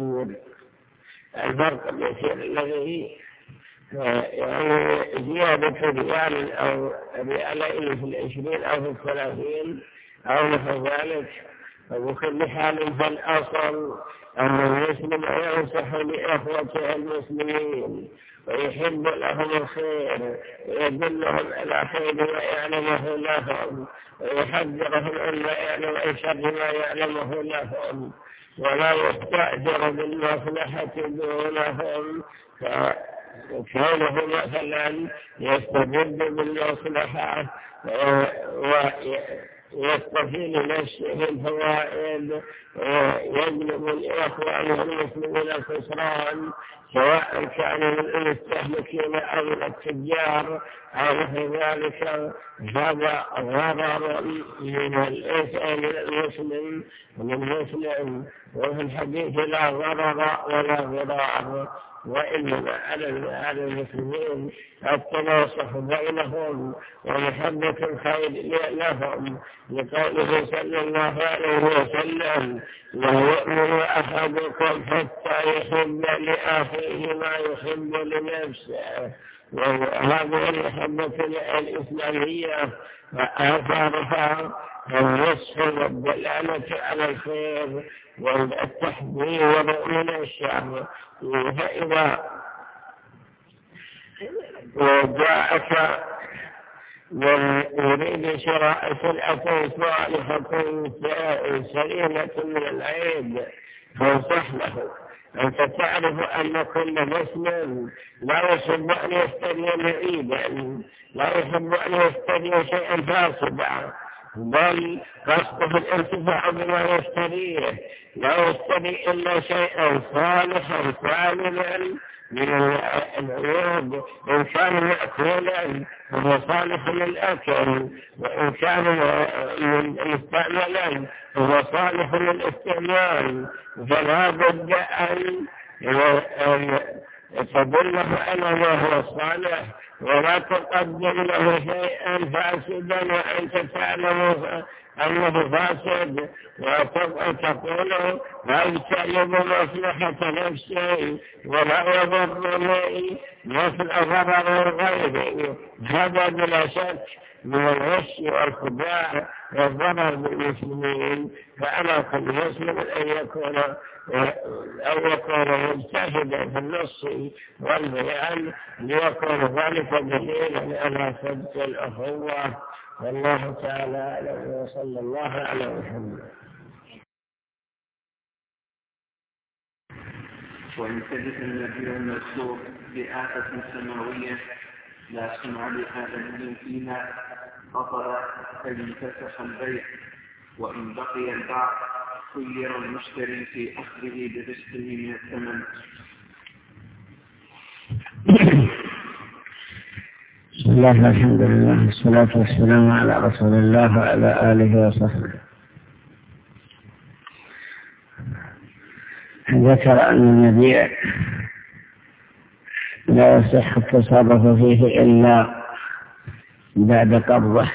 اليسير الذي يعني زيادة ريال أو ريالين في 20 أو في 30 أو نحو ذلك. وبكل حال فالأصل أن المسلم ينصح لإخوته المسلمين ويحب لهم الخير ويدلهم على خير ما يعلمه لهم ويحذرهم عما يعلم عن شر ما يعلمه لهم ولا يستأجر بالمصلحة دونهم كونه مثلا يستجد بالمصلحة ويستفيد لنفسه الفوائد ويجلب لإخوانه المسلمين الخسران سواء كانوا من المستهلكين أو من التجار أو مثل ذلك. هذا غرر من المسلم وفي الحديث لا غرر ولا غرار، وإنما على المسلمين التناصح بينهم ومحبة الخير لهم، لقوله صلى الله عليه وسلم: لا يؤمن أحدكم حتى يحب لأخيه ما يحب لنفسه. وهذه المحبة الإسلامية آثارها النصح والدلالة على الخير والتحذير من الشر. فإذا جاءك من يريد شراء سلعة صالحة سليمة من العيب فانصح له. أنت تعرف أن كل مسلم لا يحب أن يشتري معيبا، لا يحب أن يشتري شيئا فاسدا، بل قصده الانتفاع بما يشتريه، لا يشتري إلا شيئا صالحا كاملا من العيوب. إن كان مأكولا فهو صالح للأكل، وإن كان مستعملا فهو صالح للاستعمال. فلا بد أن تدله على ما هو صالح ولا تقدم له شيئا فاسدا وأنت تعلم أنه فاسد، وتقول لا يجتنب مصلحة نفسي ولا يضرني مثل ضرر غيري. هذا بلا شك من الغش والخداع والضرر بالمسلمين. فأنا كل مسلم أن يكون مجتهدا في النص والبيان ليكون ذلك دليلا على صدق الأخوة. والله تعالى أعلم، وصلى الله على محمد. وإن تجد النبي المذكور بآفة سماوية لا سمع لهذا الدين فيها بطل فينفسخ البيع، وإن بقي البعض خير المشتري في أخذه برزقه من الثمن. بسم الله الحمد لله والصلاة والسلام على رسول الله وعلى آله وصحبه. ذكر أن المبيع لا يصح التصرف فيه إلا بعد قبضه،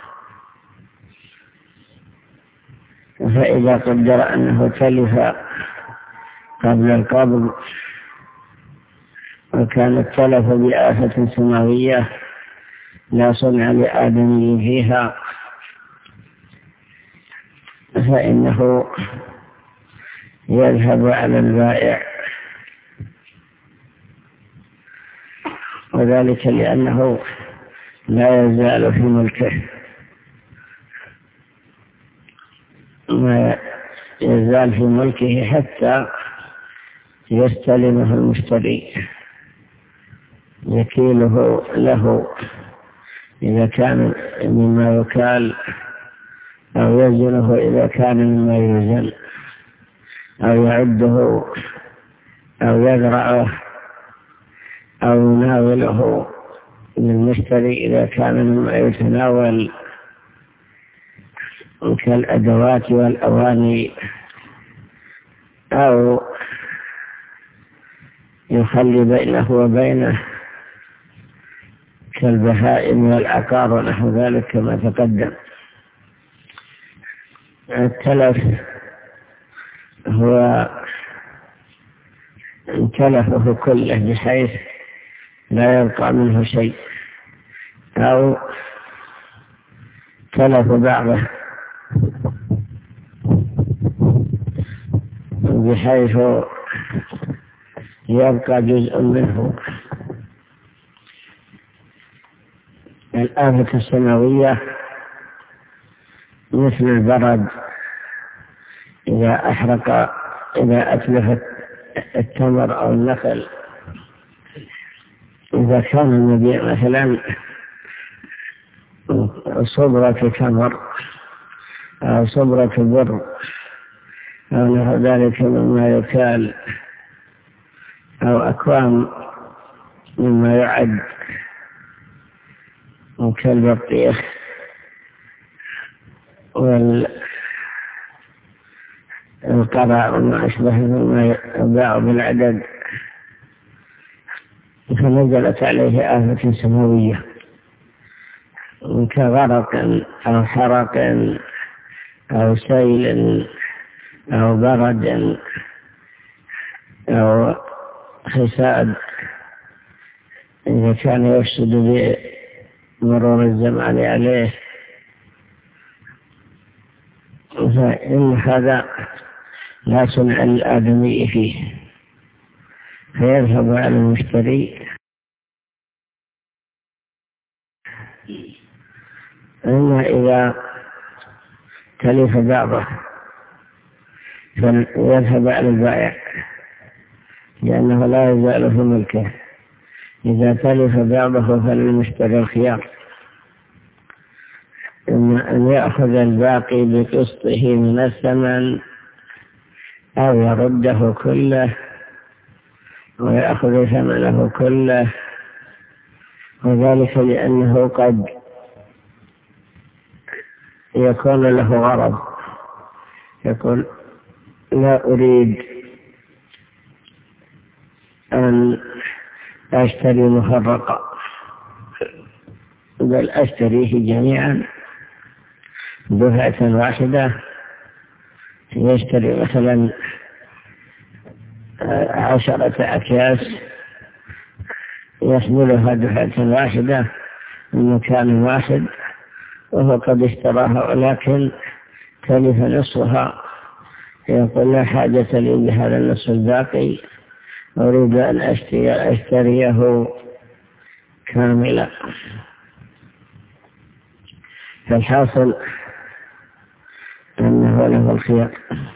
فإذا قدر أنه تلف قبل القبض وكان التلف بآفة سماوية لا صنع لآدمي فيها، فإنه يذهب على البائع، وذلك لأنه لا يزال في ملكه، ما يزال في ملكه حتى يستلمه المشتري يكيله له إذا كان مما يكال، أو يزنه إذا كان مما يزن، أو يعده أو يزرعه أو يناوله للمشتري إذا كان مما يتناول كالأدوات والأواني، أو يخلي بينه وبينه كالبهائم والعقار ونحو ذلك كما تقدم. التلف هو تلفه كله بحيث لا يبقى منه شيء، أو تلف بعضه بحيث يبقى جزء منه الآفة السماوية مثل البرد إذا أتلف التمر أو النخل، إذا كان المبيع مثلا صبرة تمر أو صبرة بر أو نحو ذلك مما يكال أو أكوام مما يعد كالبطيخ والقرع وما أشبه مما يباع بالعدد، فنزلت عليه آفة سماوية كغرق أو حرق أو سيل أو برد أو حساد، إذا كان يفسد بمرور الزمان عليه، فإن هذا لا صنع الآدمي فيه، فيذهب على المشتري. أما إذا تلف بعضه فيذهب على البائع، لأنه لا يزال في ملكه. إذا تلف بعضه فللمشتري الخيار، إما أن يأخذ الباقي بقسطه من الثمن أو يرده كله ويأخذ ثمنه كله، وذلك لأنه قد يكون له غرض، يقول لا أريد أن أشتري مفرقا، بل أشتريه جميعا دفعة واحدة. يشتري مثلا 10 أكياس يحملها دفعة واحدة من مكان واحد، وهو قد اشتراها ولكن تلف نصفها، يقول لا حاجة لي بهذا النصف الباقي، أريد أن أشتريه كاملا. فالحاصل أنه له الخيار.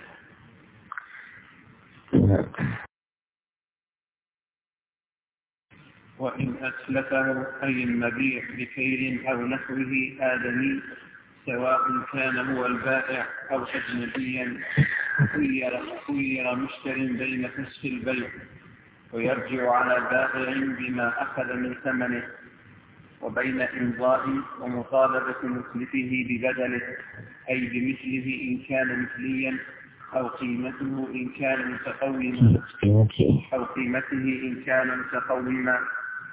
وإن أتلفه أي المبيع بخير أو نحوه آدمي، سواء كان هو البائع أو أجنبيا، خير مشتر بين فسخ البيع ويرجع على بائع بما أخذ من ثمنه، وبين إمضاء ومطالبة مثلته ببدله، أي بمثله إن كان مثليا، أو قيمته إن كان متقوما.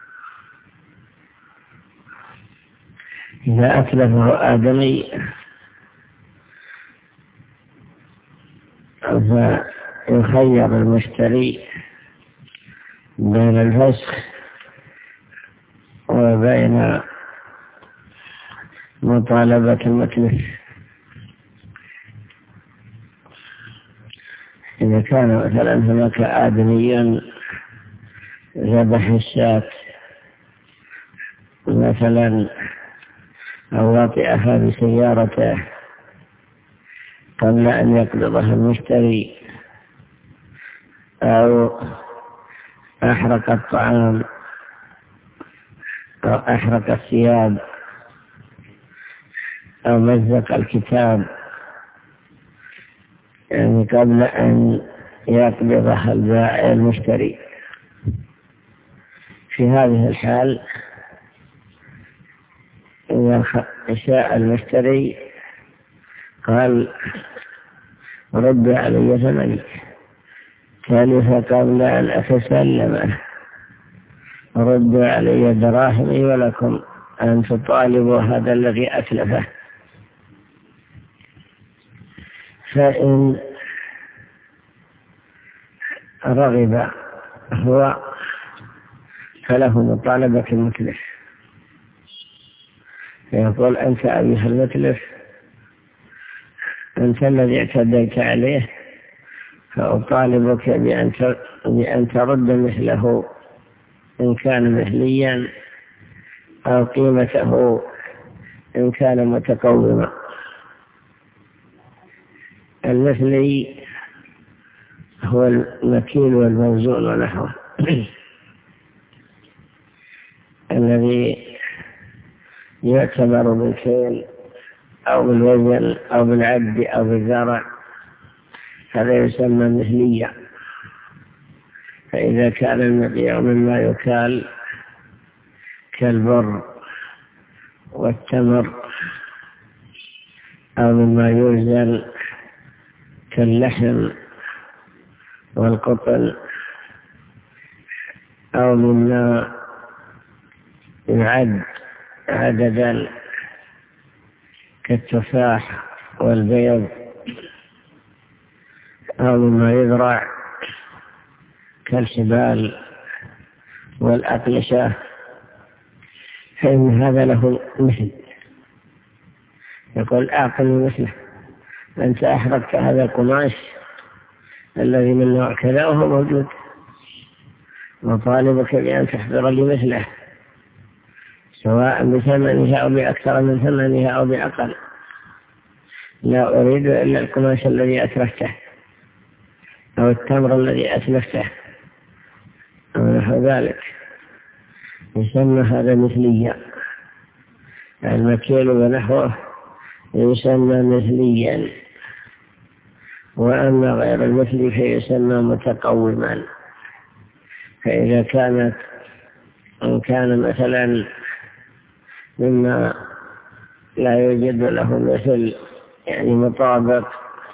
إذا أتلفه آدمي فيخير المشتري بين الفسخ وبين مطالبة المتلف. إذا كان مثلا هناك آدمي ذبح الشاة مثلا أو وطئها بسيارته قبل أن يقبضها المشتري، أو أحرق الطعام أو أحرق الثياب أو مزق الكتاب، يعني قبل أن يقبضها البائع المشتري، في هذه الحال إذا شاء المشتري قال رد علي ثمني، تلف قبل أن أتسلمه، رد علي دراهمي ولكم أن تطالبوا هذا الذي أتلفه. فإن رغب هو فله مطالبة المتلف، فيقول أنت أيها المتلف أنت الذي اعتديت عليه، فأطالبك بأن ترد مثله إن كان مثليا، أو قيمته إن كان متقوما. المثلي هو المكيل والموزون ونحوه الذي يعتبر بالكيل أو بالوزن أو بالعد أو بالزرع، هذا يسمى مثليا. فإذا كان المبيع مما يكال كالبر والتمر، أو مما يوزن كاللحم والقطن، أو مما يعد عددا كالتفاح والبيض، أو مما يزرع كالحبال والأقلشة، فإن هذا له مثل. يقول أعطني مثله، أنت أحرقت هذا القماش الذي من نوع كذا وهو موجود، وطالبك بأن تحضر لي مثله سواء بثمنها أو بأكثر من ثمنها أو بأقل. لا أريد إلا القماش الذي أتلفته أو التمر الذي أتلفته أو نحو ذلك. يسمى هذا مثليا. المكيل ونحوه يسمى مثليا، وأما غير المثلي فيسمى متقوما. فإذا كان مثلا مما لا يوجد له مثل، يعني مطابق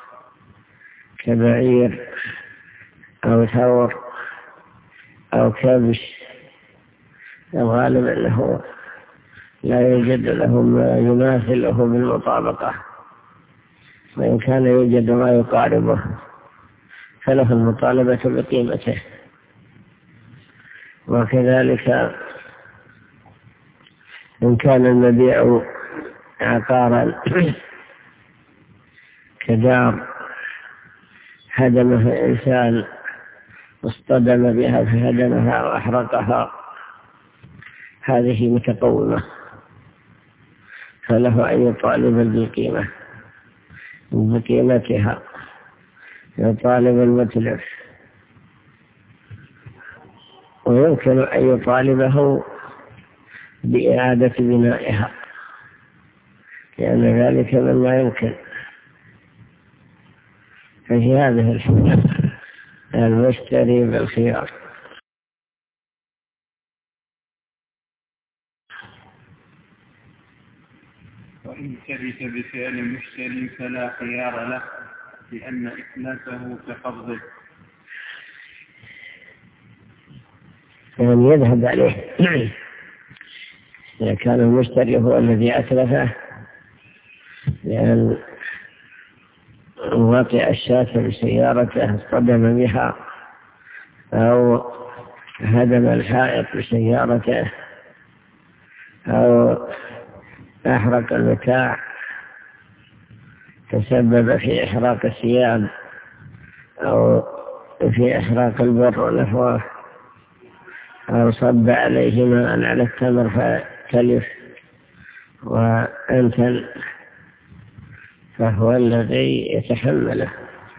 كبعير أو ثور أو كبش، الغالب أنه لا يوجد له ما يماثله بالمطابقة، وإن كان يوجد ما يقاربه فله المطالبة بقيمته. وكذلك إن كان المبيع عقارا كدار هدمها إنسان واصطدم بها فهدمها وأحرقها، هذه متقومة، فله أن يطالب بقيمتها، يطالب المتلف، ويمكن أن يطالبه بإعادة بنائها، لأن ذلك مما يمكن. ففي هذه الحالة المشتري بالخيار. وإن ثبت بفعل المشتري فلا خيار له، لأن إتلافه كقبضه. يعني يذهب عليه. إذا كان المشتري هو الذي أتلفه، لأن وطئ الشاة بسيارته اصطدم بها، أو هدم الحائط بسيارته، أو أحرق المتاع، تسبب في إحراق الثياب أو في إحراق البر ونحوه، أو صب عليه ماء على التمر فتلف وأنتن، فهو الذي يتحمله،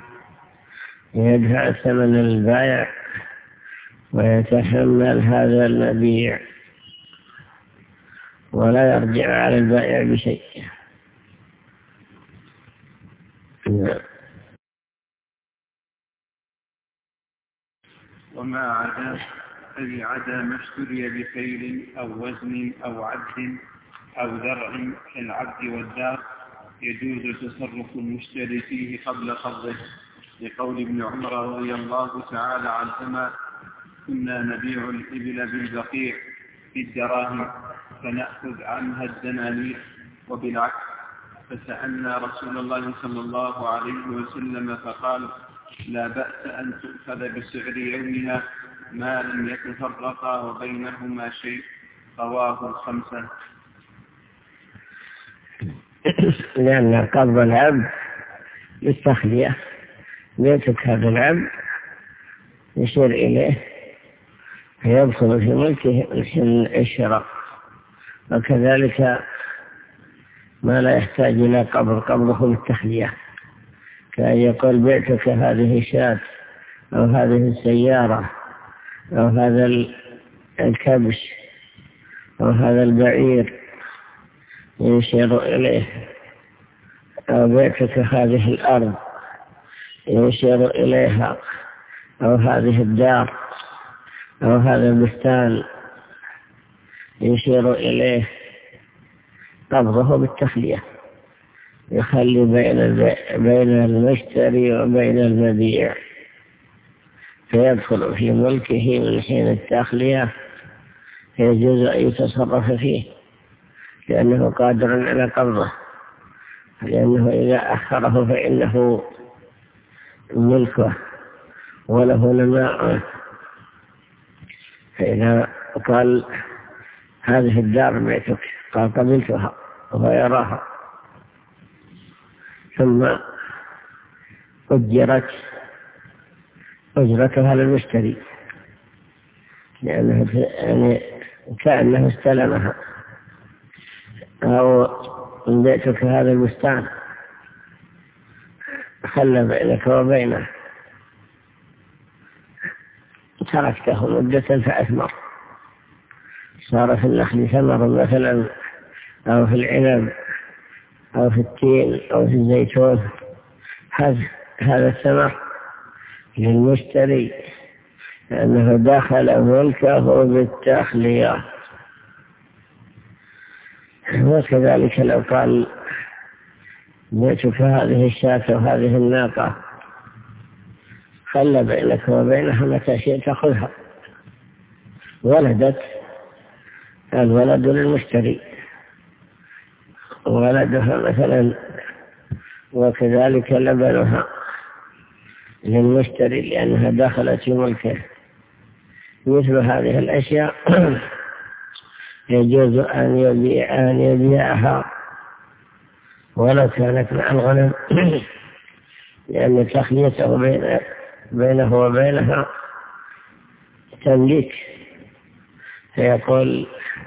يدفع ثمن البائع ويتحمل هذا المبيع، ولا يرجع على البائع بشيء. وما عدا أي عدا ما اشتري بكيل أو وزن أو عد أو ذرع كالعبد والدار، يجوز تصرف المشتري فيه قبل قبضه، لقول ابن عمر رضي الله تعالى عنهما: كنا نبيع الإبل بالبقيع بالدراهم فنأخذ عنها الدنانير، وبالعكس. فسألنا رسول الله صلى الله عليه وسلم فقال: لا بأس أن تؤخذ بسعر يومها ما لم يتفرقا وبينهما شيء. رواه الخمسة. لأن قبض العبد للتخلية، بيتك هذا العبد يشير إليه فيدخل في ملكه الشراء، وكذلك ما لا يحتاج إلى قبضه بالتخلية، كأن يقول بعتك هذه الشاة أو هذه السيارة أو هذا الكبش أو هذا البعير يشير إليه، أو بعتك هذه الأرض يشير إليها، أو هذه الدار أو هذا البستان يشير إليه، قبضه بالتخلية، يخلي بين المشتري وبين المبيع، فيدخل في ملكه من حين التخلية، يجوز أن يتصرف فيه لأنه قادر على قبضه، لأنه إذا أخره فإنه ملكه وله نماء. فإذا قال هذه الدار بيتك، قال قبلتها وهو يراها، ثم أجرتها للمشتري، لأنه يعني كأنه استلمها. أو بيتك هذا البستان، خلى بينك وبينه، تركته مدة فأثمر، صار في النخل ثمر مثلا، أو في العنب أو في التين أو في الزيتون، هذا الثمر للمشتري لأنه دخل ملكه بالتخلية. وكذلك لو قال بيتك هذه الشاة وهذه الناقة، خلى بينك وبينها متى شئت خذها، ولدت، الولد للمشتري ولدها مثلا، وكذلك لبنها للمشتري لأنها دخلت في ملكه. مثل هذه الأشياء يجوز أن يبيعها ولو كانت مع الغنم، لأن تخليته بينه وبينها تمليك. فيقول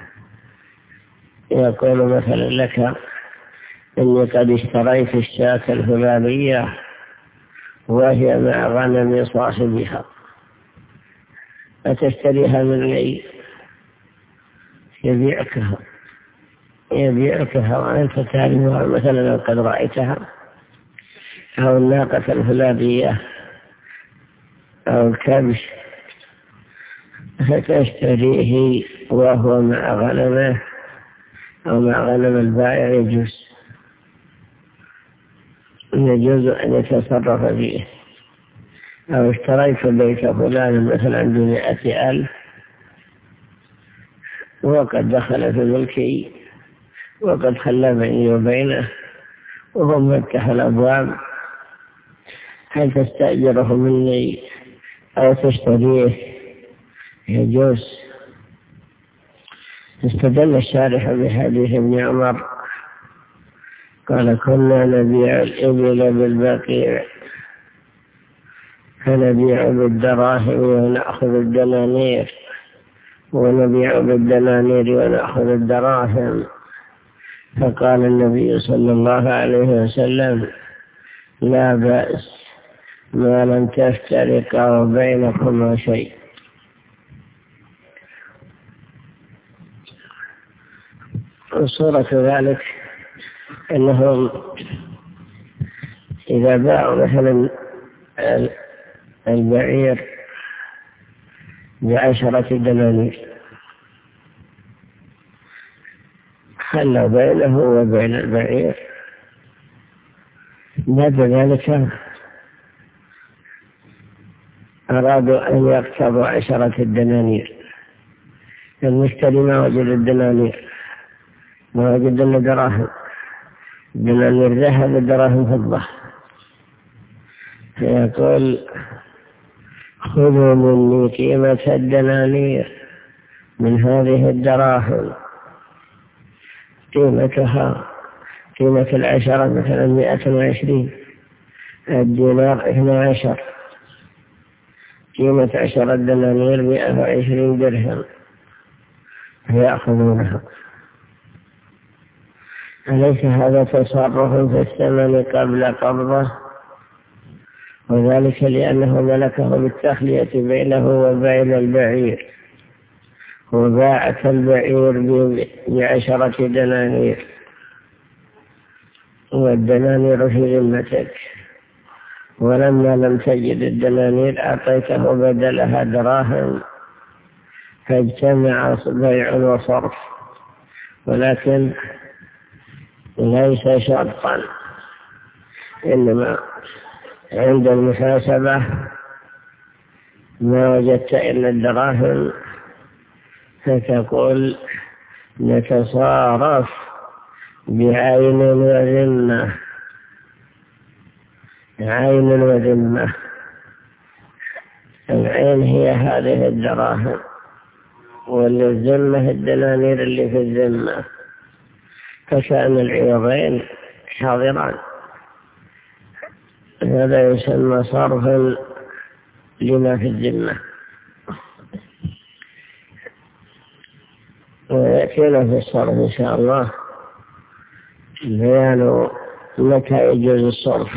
مثلا لك إني قد اشتريت الشاة الفلانية وهي مع غنم صاحبها، أتشتريها مني؟ يبيعكها وأنت تعلمها مثلا لو قد رأيتها، أو الناقة الفلانية أو الكبش، فتشتريه وهو مع غنمه أو مع غنم البائع، يجوز أن يتصرف فيه. أو اشتريت بيت فلان مثلا ب100,000 وقد دخل في ملكي وقد خلى بيني وبينه وهم مفتح الأبواب، هل تستأجره مني أو تشتريه؟ يجوز. استدل الشارح بحديث ابن عمر قال كنا نبيع الإبل بالبقيع فنبيع بالدراهم ونأخذ الدنانير، ونبيع بالدنانير ونأخذ الدراهم. فقال النبي صلى الله عليه وسلم لا بأس ما لم تفترق بينكما شيء. وصورة ذلك أنهم إذا باعوا مثلا البعير ب10 دنانير، خلى بينه وبين البعير، بعد ذلك أرادوا أن يقتضوا 10 دنانير، المشتري ما وجد الدنانير، ما وجد إلا دراهم، دنانير ذهب ودراهم فضة، فيقول خذوا مني قيمة الدنانير من هذه الدراهم، قيمتها قيمة 10 مثلا 120، الدينار 12، قيمة 10 دنانير 120 درهم، فيأخذونها أليس هذا تصرف في الثمن قبل قبضه؟ وذلك لأنه ملكه بالتخلية بينه وبين البعير، وباعت البعير ب10 دنانير، والدنانير في ذمتك، ولما لم تجد الدنانير أعطيته بدلها دراهم، فاجتمع بيع وصرف، ولكن ليس شرطا، إنما عند المحاسبة ما وجدت إلا الدراهم فتقول نتصارف بعين وذمة، عين وذمة. العين هي هذه الدراهم، والذمة الدنانير اللي في الذمة، فكان العوضين حاضران. هذا يسمى صرفا لما في الذمة. ويأتينا في الصرف إن شاء الله بيان متى يجوز الصرف.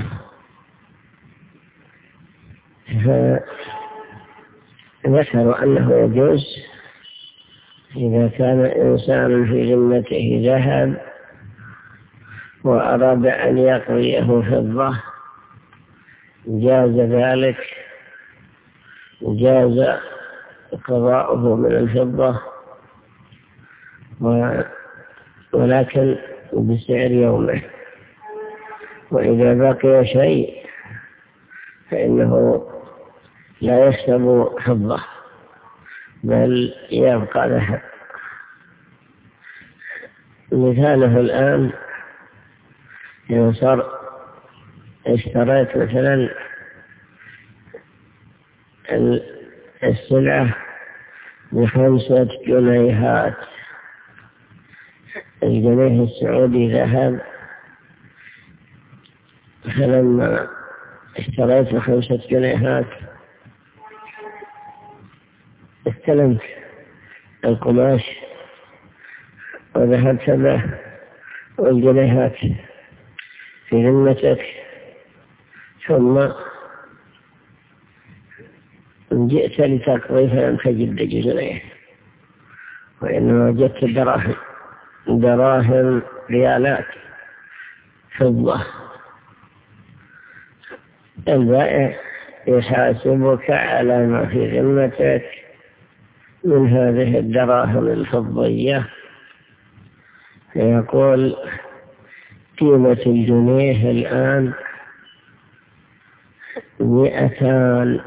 فذكروا أنه يجوز إذا كان إنسان في ذمته ذهب وأراد أن يقضيه فضة، جاز ذلك، جاز قضاؤه من الفضة، ولكن بسعر يومه. وإذا بقي شيء فإنه لا يحسب فضة، بل يبقى ذهب. مثاله الآن إذا صار اشتريت مثلا السلعة ب5 جنيهات، الجنيه السعودي ذهب، فلما اشتريت 5 جنيهات استلمت القماش وذهبت به والجنيهات في ذمتك، ثم جئت لتقضي فلم تجد جنيه، وإنما وجدت دراهم ريالات فضة. البائع يحاسبك على ما في ذمتك من هذه الدراهم الفضية، فيقول قيمة الجنيه الآن 200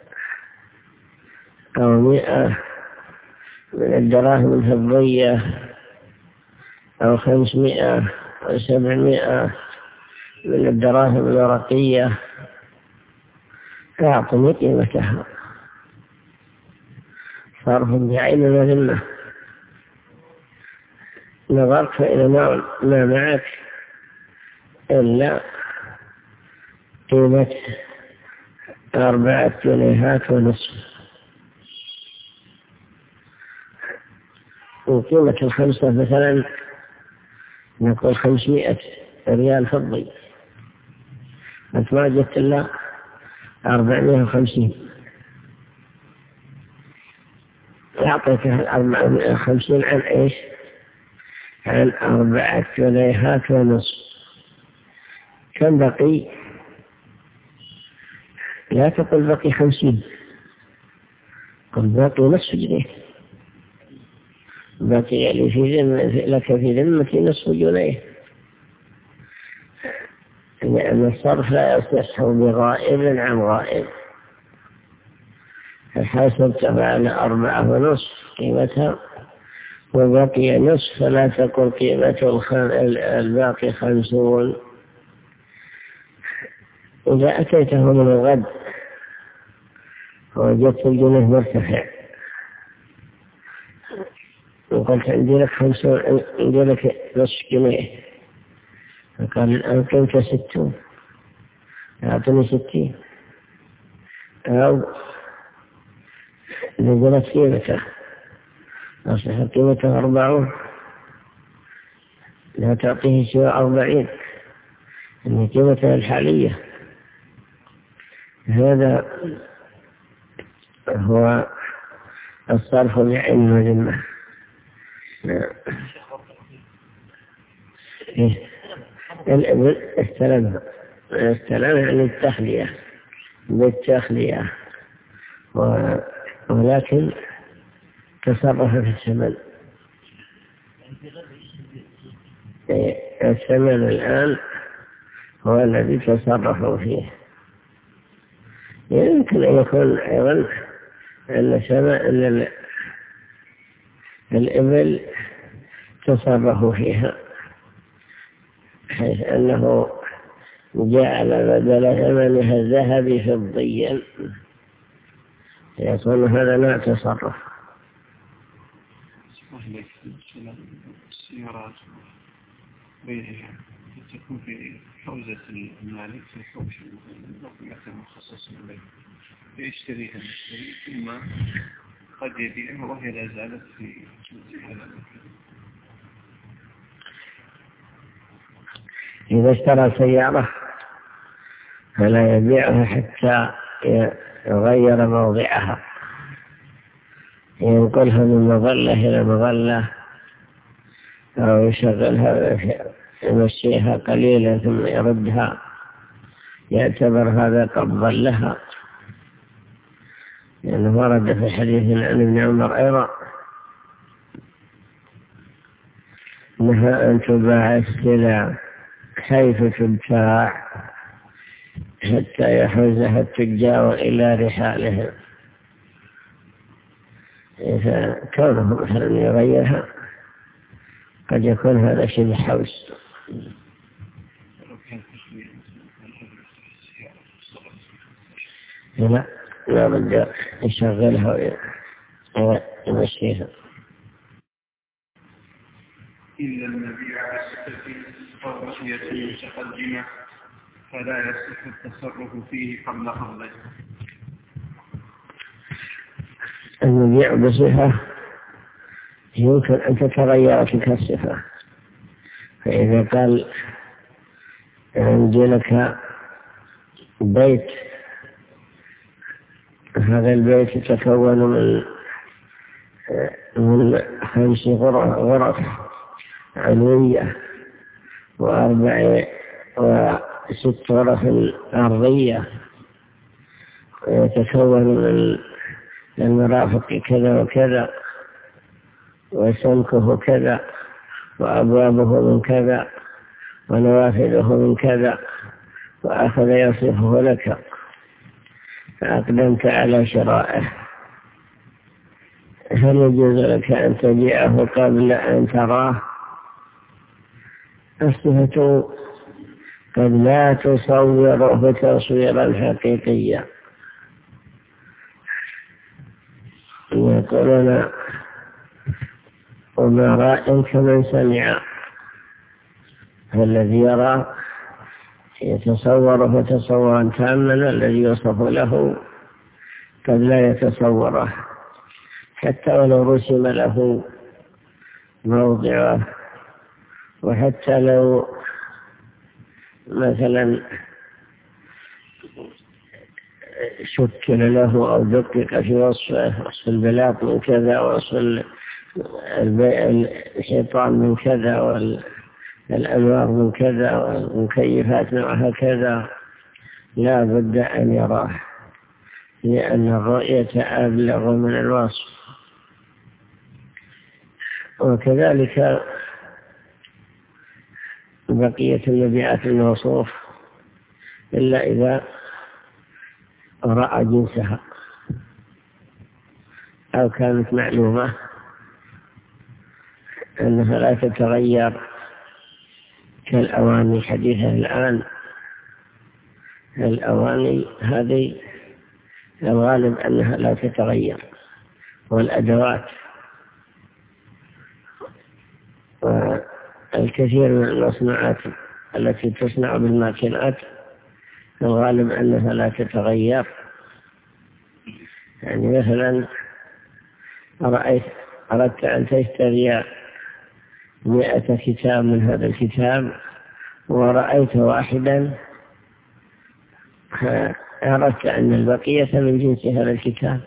أو 100 من الدراهم الفضية، أو 500 أو 700 من الدراهم الورقية، فأعطني قيمتها، صرف بعين وذمة. نظرت فإذا ما معك إلا قيمة 4 جنيهات ونصف، وقيمة ال5 مثلا نقول 500 ريال فضي، أنت ما وجدت إلا 450، أعطيتها 450 عن إيش؟ عن 4 جنيهات ونصف. كم بقي؟ لا تقل بقي 50، قل باقي نصف جنيه، باقي لك في ذمتي نصف جنيه، لأن الصرف لا يصح بغائب عن غائب. فحاسبت على 4.5 قيمتها وبقي نصف، فلا تقل قيمة الباقي 50. إذا أتيته من الغد ووجدت الجنيه مرتفع وقلت عندي لك 50، عندي لك نصف جنيه، فقال الآن قيمته 60، أعطني 60، أو نزلت قيمته أصبحت قيمته 40، لا تعطيه سوى 40 من قيمتها الحالية. هذا هو الصرف بعين وذمة. الإبل استلم يعني التخلية بالتخلية، ولكن تصرف في الثمن. الثمن الآن هو الذي تصرفوا فيه. يمكن أن يكون أيضا أن ثمن الإبل تصرفوا فيها، حيث أنه جعل بدل ثمنها الذهب فضيا، يكون هذا لا تصرف. السيارات بينها تكون في حوزة المالك في حوش مخصص له، فيشتريها المشتري ثم قد يبيعها وهي لا زالت في هذا المكان. إذا اشترى سيارة فلا يبيعها حتى يغير موضعها، ينقلها من مظلة إلى مظلة أو يشغلها يمشيها قليلا ثم يردها، يعتبر هذا قبضا لها، لأنه ورد في حديث عن ابن عمر أيضا أنها أن تباع السلع حيث تبتاع حتى يحوزها التجار إلى رحالهم. إذا كونه مثلا يغيرها قد يكون هذا شبه حوز. لا بد يشغلها ويمشيها. إلا المبيع بالصفة أو رؤية متقدمة فلا يصح التصرف فيه قبل قبضه. المبيع بصفة يمكن أن تتغير تلك الصفة، فإذا قال عندي لك بيت، هذا البيت يتكون من 5 غرف علوية و6 غرف أرضية، ويتكون من المرافق كذا وكذا، وسمكه كذا، وأبوابه من كذا، ونوافذه من كذا، وأخذ يصفه لك، فأقدمت على شرائه، هل يجوز لك أن تبيعه قبل أن تراه؟ الصفة قد لا تصوره تصويرا حقيقيا. يقولون وما رأى كمن سمع، فالذي يرى يتصوره تصورا تاما، الذي يوصف له قد لا يتصوره حتى ولو رسم له موضعه، وحتى لو مثلا شكل له أو دقق في وصف البلاط من كذا، وصف الحيطان من كذا، والأنوار من كذا، والمكيفات معها كذا، لا بد أن يراه، لأن الرؤية أبلغ من الوصف. وكذلك بقية المبيعات الموصوف إلا إذا رأى جنسها أو كانت معلومة أنها لا تتغير كالأواني حديثة الآن. الأواني هذه الغالب أنها لا تتغير، والأدوات والكثير من المصنوعات التي تصنع بالماكينات الغالب أنها لا تتغير. يعني مثلا أردت أن تشتري 100 كتاب من هذا الكتاب ورأيت واحدا أردت أن البقية من جنس هذا الكتاب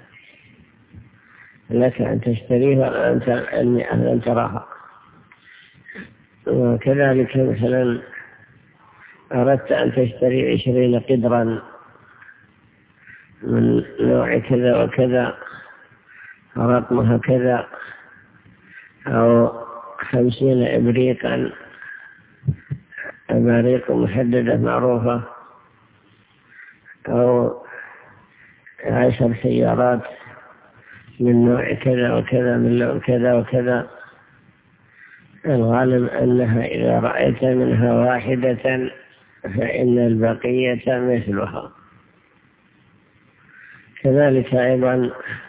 لك أن تشتريه وأنت 100 لن تراها. وكذلك مثلا أردت أن تشتري 20 قدرا من نوع كذا وكذا رقمها كذا، أو 50 إبريقا أباريق محددة معروفة، أو 10 سيارات من نوع كذا وكذا من لون كذا وكذا. الغالب أنها إذا رأيت منها واحدة فإن البقية مثلها. كذلك أيضا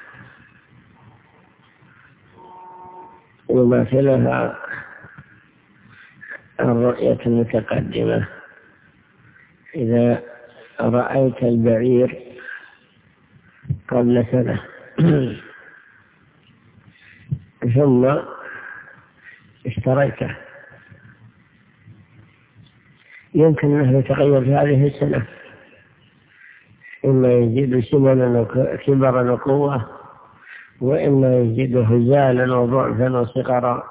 يماثلها الرؤية المتقدمة. إذا رأيت البعير قبل سنة ثم اشتريته، يمكن أنه يتغير في هذه السنة، إما يزيد سمنا وكبرا وقوة، وإما يزيد هزالا وضعفا وصغرا.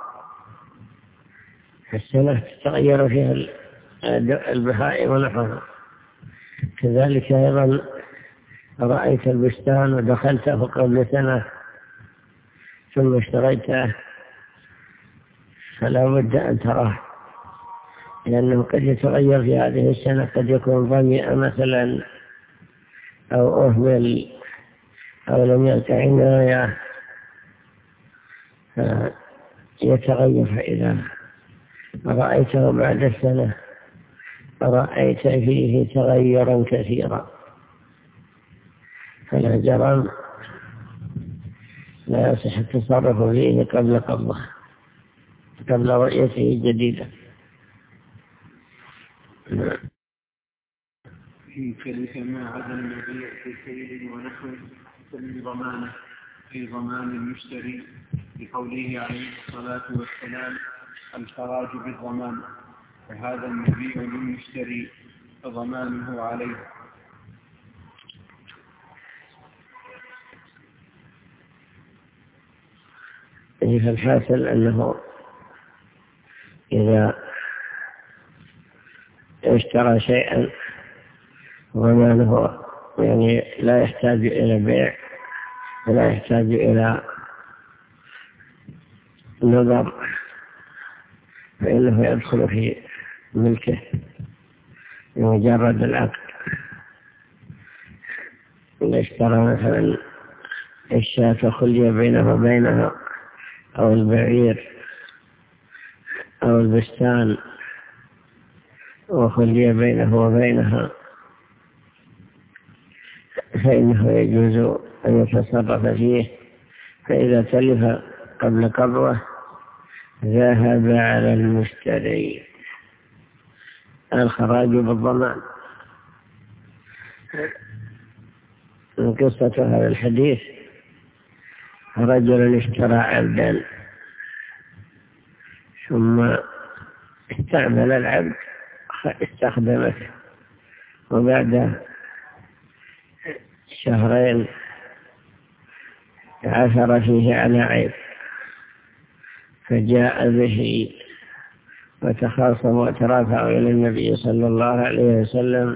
السنة تتغير فيها البهائم ونحوها. كذلك أيضا رأيت البستان ودخلته قبل سنة ثم اشتريته، فلا بد أن تراه، لأنه قد يتغير في هذه السنة، قد يكون ضمئ مثلا أو أهمل أو لم يلقى عناية يتغير. فإذا رأيته بعد السنة رأيت فيه تغيرا كثيرا، فلا جرم لا يصح التصرف فيه قبل قبضه، قبل رؤيته الجديدة. يمكن ما عدم المبيع في سيد ونحوه من ضمانه في ضمان المشتري، بقوله عليه الصلاة والسلام: الخراج بالضمان، فهذا المبيع للمشتري فضمانه عليه. فالحاصل أنه إذا اشترى شيئا ضمانه، يعني لا يحتاج إلى بيع ولا يحتاج إلى نظر، فإنه يدخل في ملكه بمجرد العقد. إذا اشترى مثلا الشاة خلي بينه وبينها، أو البعير أو البستان وخلي بينه وبينها، فإنه يجوز أن يتصرف فيه. فإذا تلف قبل قبضه ذهب على المشتري الخراج بالضمان. من قصة هذا الحديث: رجل اشترى عبدا ثم استعمل العبد استخدمه، وبعد 2 عثر فيه على عيب، فجاء به وتخاصموا وترافعوا إلى النبي صلى الله عليه وسلم،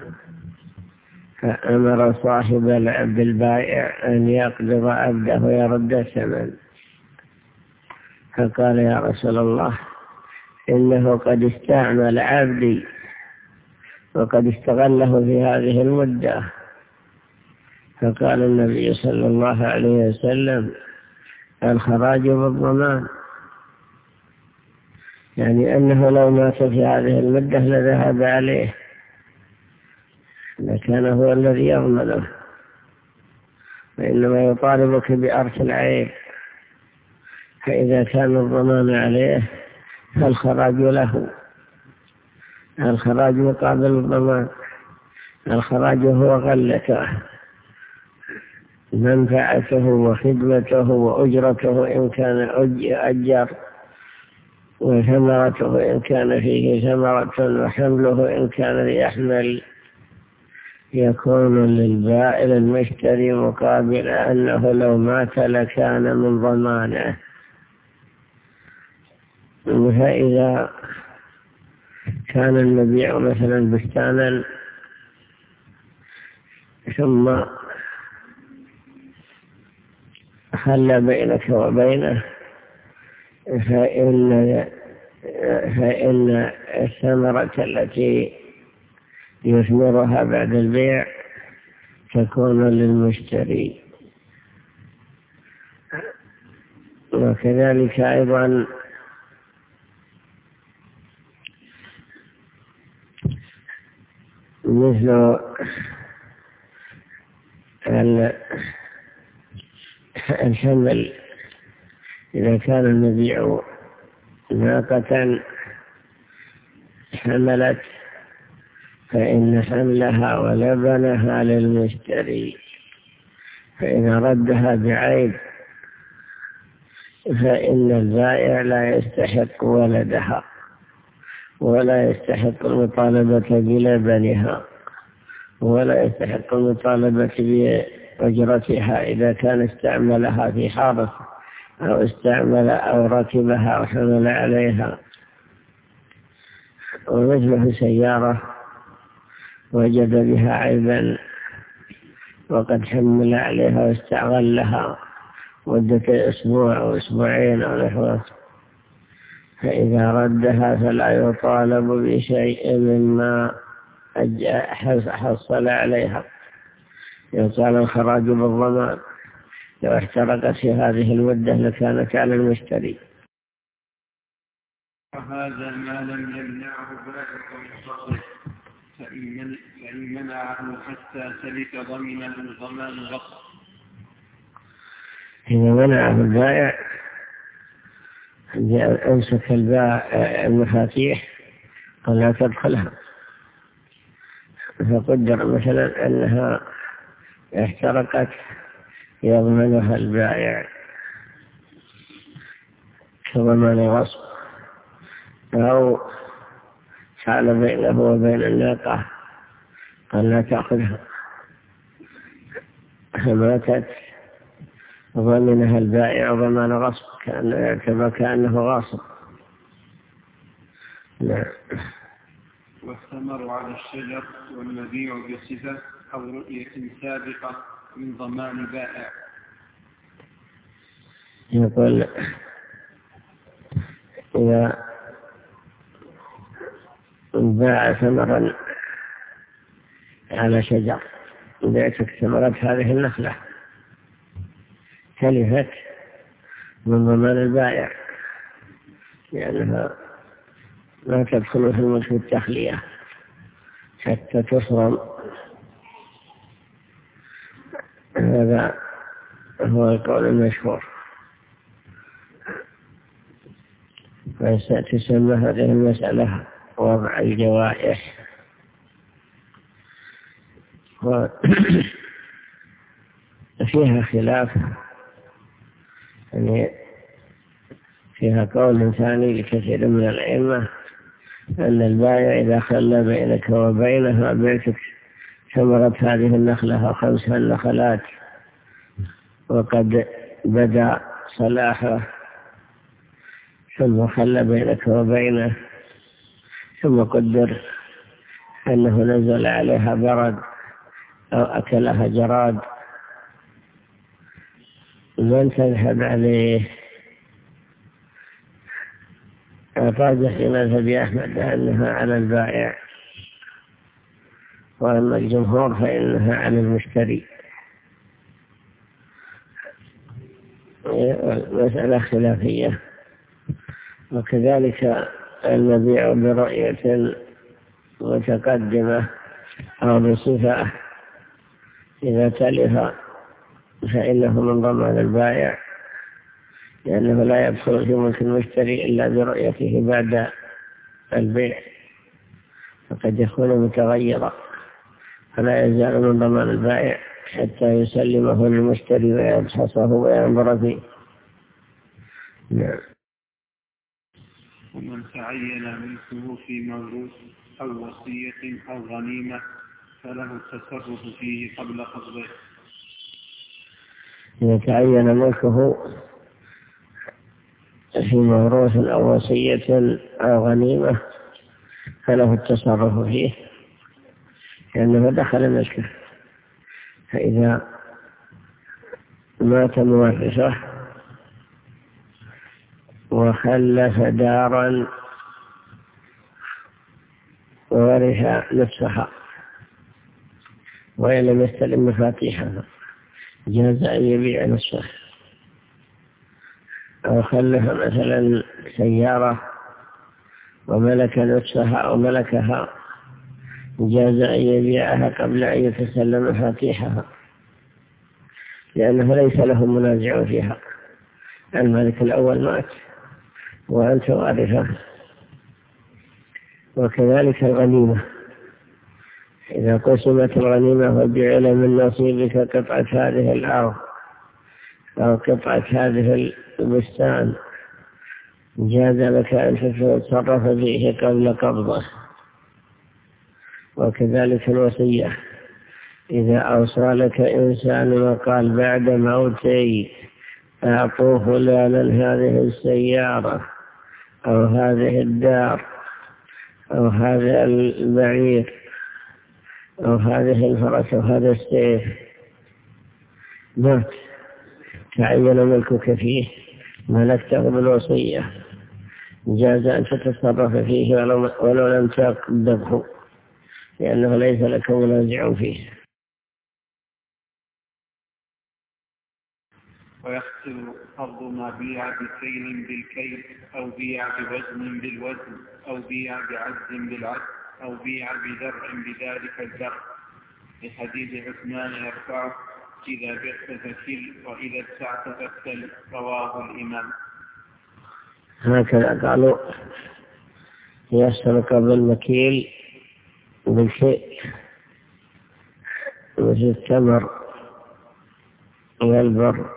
فأمر صاحب العبد البائع أن يقبض عبده ويرد الثمن. فقال: يا رسول الله، إنه قد استعمل عبدي وقد استغله في هذه المدة. فقال النبي صلى الله عليه وسلم: الخراج بالضمان، يعني أنه لو مات في هذه المدة لذهب عليه، لكان هو الذي يضمنه، وإنما يطالبك بأرث العيب. فإذا كان الضمان عليه فالخراج له، الخراج مقابل الضمان. الخراج هو غلته، منفعته وخدمته وأجرته إن كان أجر، وثمرته إن كان فيه ثمرة وحمله إن كان ليحمل يكون للبائع المشتري مقابل أنه لو مات لكان من ضمانه. فإذا كان المبيع مثلا بستانا ثم خلى بينك وبينه فإن الثمرة التي يثمرها بعد البيع تكون للمشتري. وكذلك أيضا مثل الحمل، إذا كان المبيع ناقة حملت فإن حملها ولبنها للمشتري، فإذا ردها بعيب فإن البائع لا يستحق ولدها ولا يستحق المطالبة بلبنها ولا يستحق المطالبة بأجرتها إذا كان استعملها في حارس أو استعمل أو ركبها أو حمل عليها. ومثله سيارة وجد بها عيبا وقد حمل عليها واستعغلها مدة أسبوع أو أسبوعين أو نحوه، فإذا ردها فلا يطالب بشيء مما حصل عليها، يطالب الخراج بالضمان. لو احترقت في هذه المدة لكانت على المشتري. وهذا ما لم يمنعه ذلك المصرف، فإن منعه حتى سلك ضمنه ضمان غصب. إذا منعه البائع أمسك المفاتيح قال لا تدخلها، فقدر مثلا أنها احترقت يضمنها البائع كضمان غصب، أو حال بينه وبين الناقة قال لا تأخذها فماتت ضمنها البائع ضمان غصب كأنه غاصب. والثمر على الشجر والمبيع بصفة أو رؤية سابقة من ضمان بائع. يقول إذا باع ثمرا على شجر، بيعتك ثمرة هذه النخلة تلفت من ضمان البائع لأنها لا تدخل في ملك التخلية حتى تصرم. هذا هو القول المشهور. وتسمى هذه المسألة وضع الجوائح. وفيها خلاف، يعني فيها قول ثاني لكثير من الأئمة أن البائع إذا خلى بينك وبينها بيتك ثمرت هذه النخلة 5 نخلات وقد بدأ صلاحه ثم خلى بينك وبينه ثم قدر أنه نزل عليها برد أو أكلها جراد، من تذهب عليه؟ الراجح في مذهب أحمد أنها على البائع، وأما الجمهور فإنها على المشتري. مسألة خلافية. وكذلك المبيع برؤية متقدمة أو بصفة إذا تلف فإنه من ضمان البائع، لأنه لا يدخل في ملك المشتري إلا برؤيته بعد البيع، فقد يكون متغيرا فلا يزال من ضمان البائع حتى يسلمه للمشتري ويبحثه وينظر فيه. نعم. ومن تعين ملكه في موروث أو وصية أو غنيمة فله التصرف فيه قبل قبضه. إذا تعين ملكه في موروث أو وصية أو غنيمة فله التصرف فيه لأنه دخل ملكه. فإذا مات مورثه وخلف دارا وورث نفسها وإن لم يستلم مفاتيحها جاز أن يبيع نفسه، أو خلف مثلا سيارة وملك نفسها أو ملكها جاز أن يبيعها قبل أن يتسلم مفاتيحها لأنه ليس له منازع فيها، الملك الأول مات وأنت وارثه. وكذلك الغنيمة، إذا قسمت الغنيمة وجعل من نصيبك قطعة هذه الأرض أو قطعة هذه البستان جاز لك أن تتصرف فيه قبل قبضه. وكذلك الوصية، إذا أوصى لك إنسان وقال بعد موتي أعطوا فلانا هذه السيارة أو هذه الدار أو هذا البعير أو هذه الفرس أو هذا السيف، مات تعين ملكك فيه ملكته بالوصية جاز أن تتصرف فيه ولو لم تقبضه لأنه ليس لك منازع فيه. ويحصل قبض ما بيع بكيل بالكيل أو بيع بوزن بالوزن أو بيع بعجز بالعجز أو بيع بدرع بذلك الدرع، لحديث عثمان يرفعه إذا بعت فكل وإذا ابتعت فاكتل، رواه الإمام. هكذا قالوا يحصل قبض المكيل بالكيل مثل التمر والبر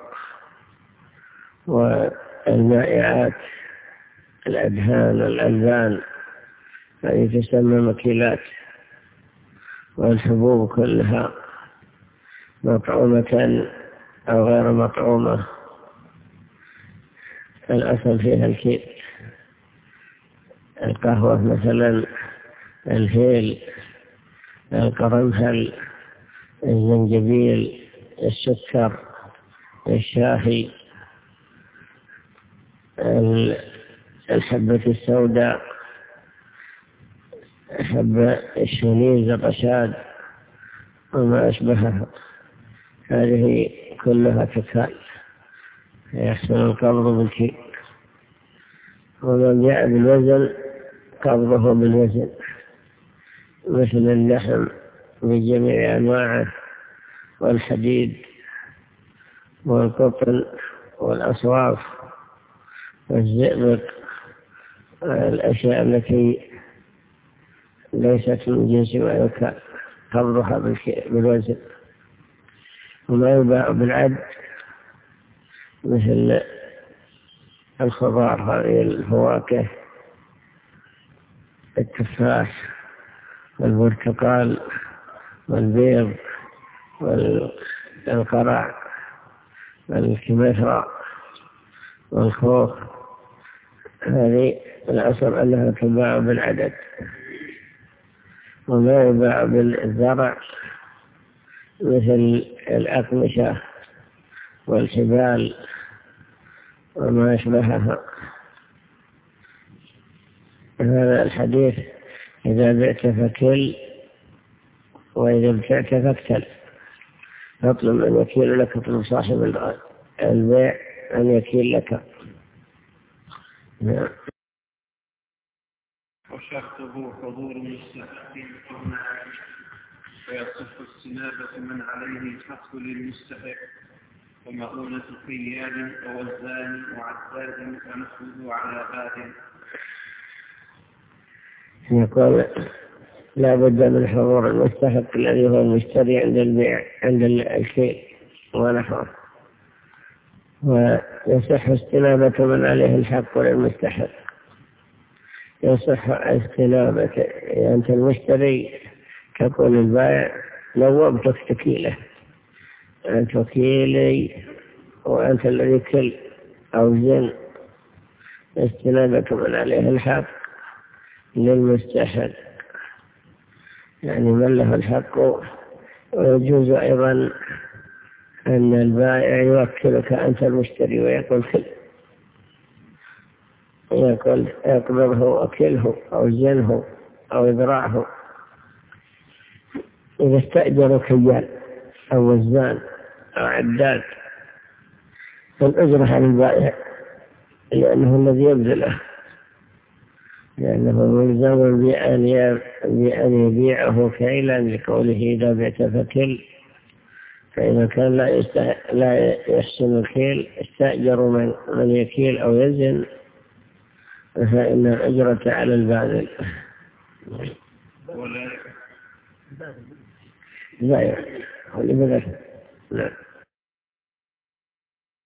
والمائعات الأدهان والألبان هذه تسمى مكيلات، والحبوب كلها مطعومة أو غير مطعومة الأصل فيها الكيل. القهوة مثلا، الهيل، القرنفل، الزنجبيل، السكر، الشاهي، الحبة السوداء، حبة الشنيز، الرشاد وما أشبهها، هذه كلها تكال يحسن القبض بالكيل. ومن جاء بالوزن قبضه بالوزن مثل اللحم بجميع أنواعه والحديد والقطن والأصواف والزئبق، الأشياء التي ليست من جنس ما يكال قبضها بالوزن. وما يباع بالعد مثل الخضار، هذه الفواكه، التفاح والبرتقال والبيض والقرع والكمثرى والخوخ، هذه الأصل أنها تباع بالعدد. وما يباع بالزرع مثل الأقمشة والحبال وما يشبهها. هذا الحديث إذا بعت فكل وإذا ابتعت فاكتل، فاطلب من يكيل لك، اطلب صاحب البيع أن يكيل لك. وشرطه حضور مستحق دون عائد، ويصح استنابة من عليه الحق للمستحق، ومؤونة خيال ووزان وعداد ونحوه على باد. يقول لا بد من حضور المستحق الذي هو المشتري عند البيع عند الكيل ونحوه، ويصح استنابة من عليه الحق للمستحق. يصح اجتنابك. يعني أنت المشتري تقول البائع نوبتك تكيله، أنت وكيلي وأنت الذي كل أو زن، اجتنابك من عليه الحق للمستحل، يعني من له الحق. ويجوز أيضا أن البائع يوكلك أنت المشتري ويقول كل، يقول اقبضه وكله أو زنه أو اذرعه. إذا استأجروا كيال أو وزان أو عداد فالأجرة على البائع، لأنه الذي يبذله، لأنه ملزم بأن يبيعه كيلا، لقوله إذا بعت فكل. فإذا كان لا يحسن الكيل استأجروا من يكيل أو يزن، فإن الأجرة على الباذل. لا يعني هو اللي بدأ.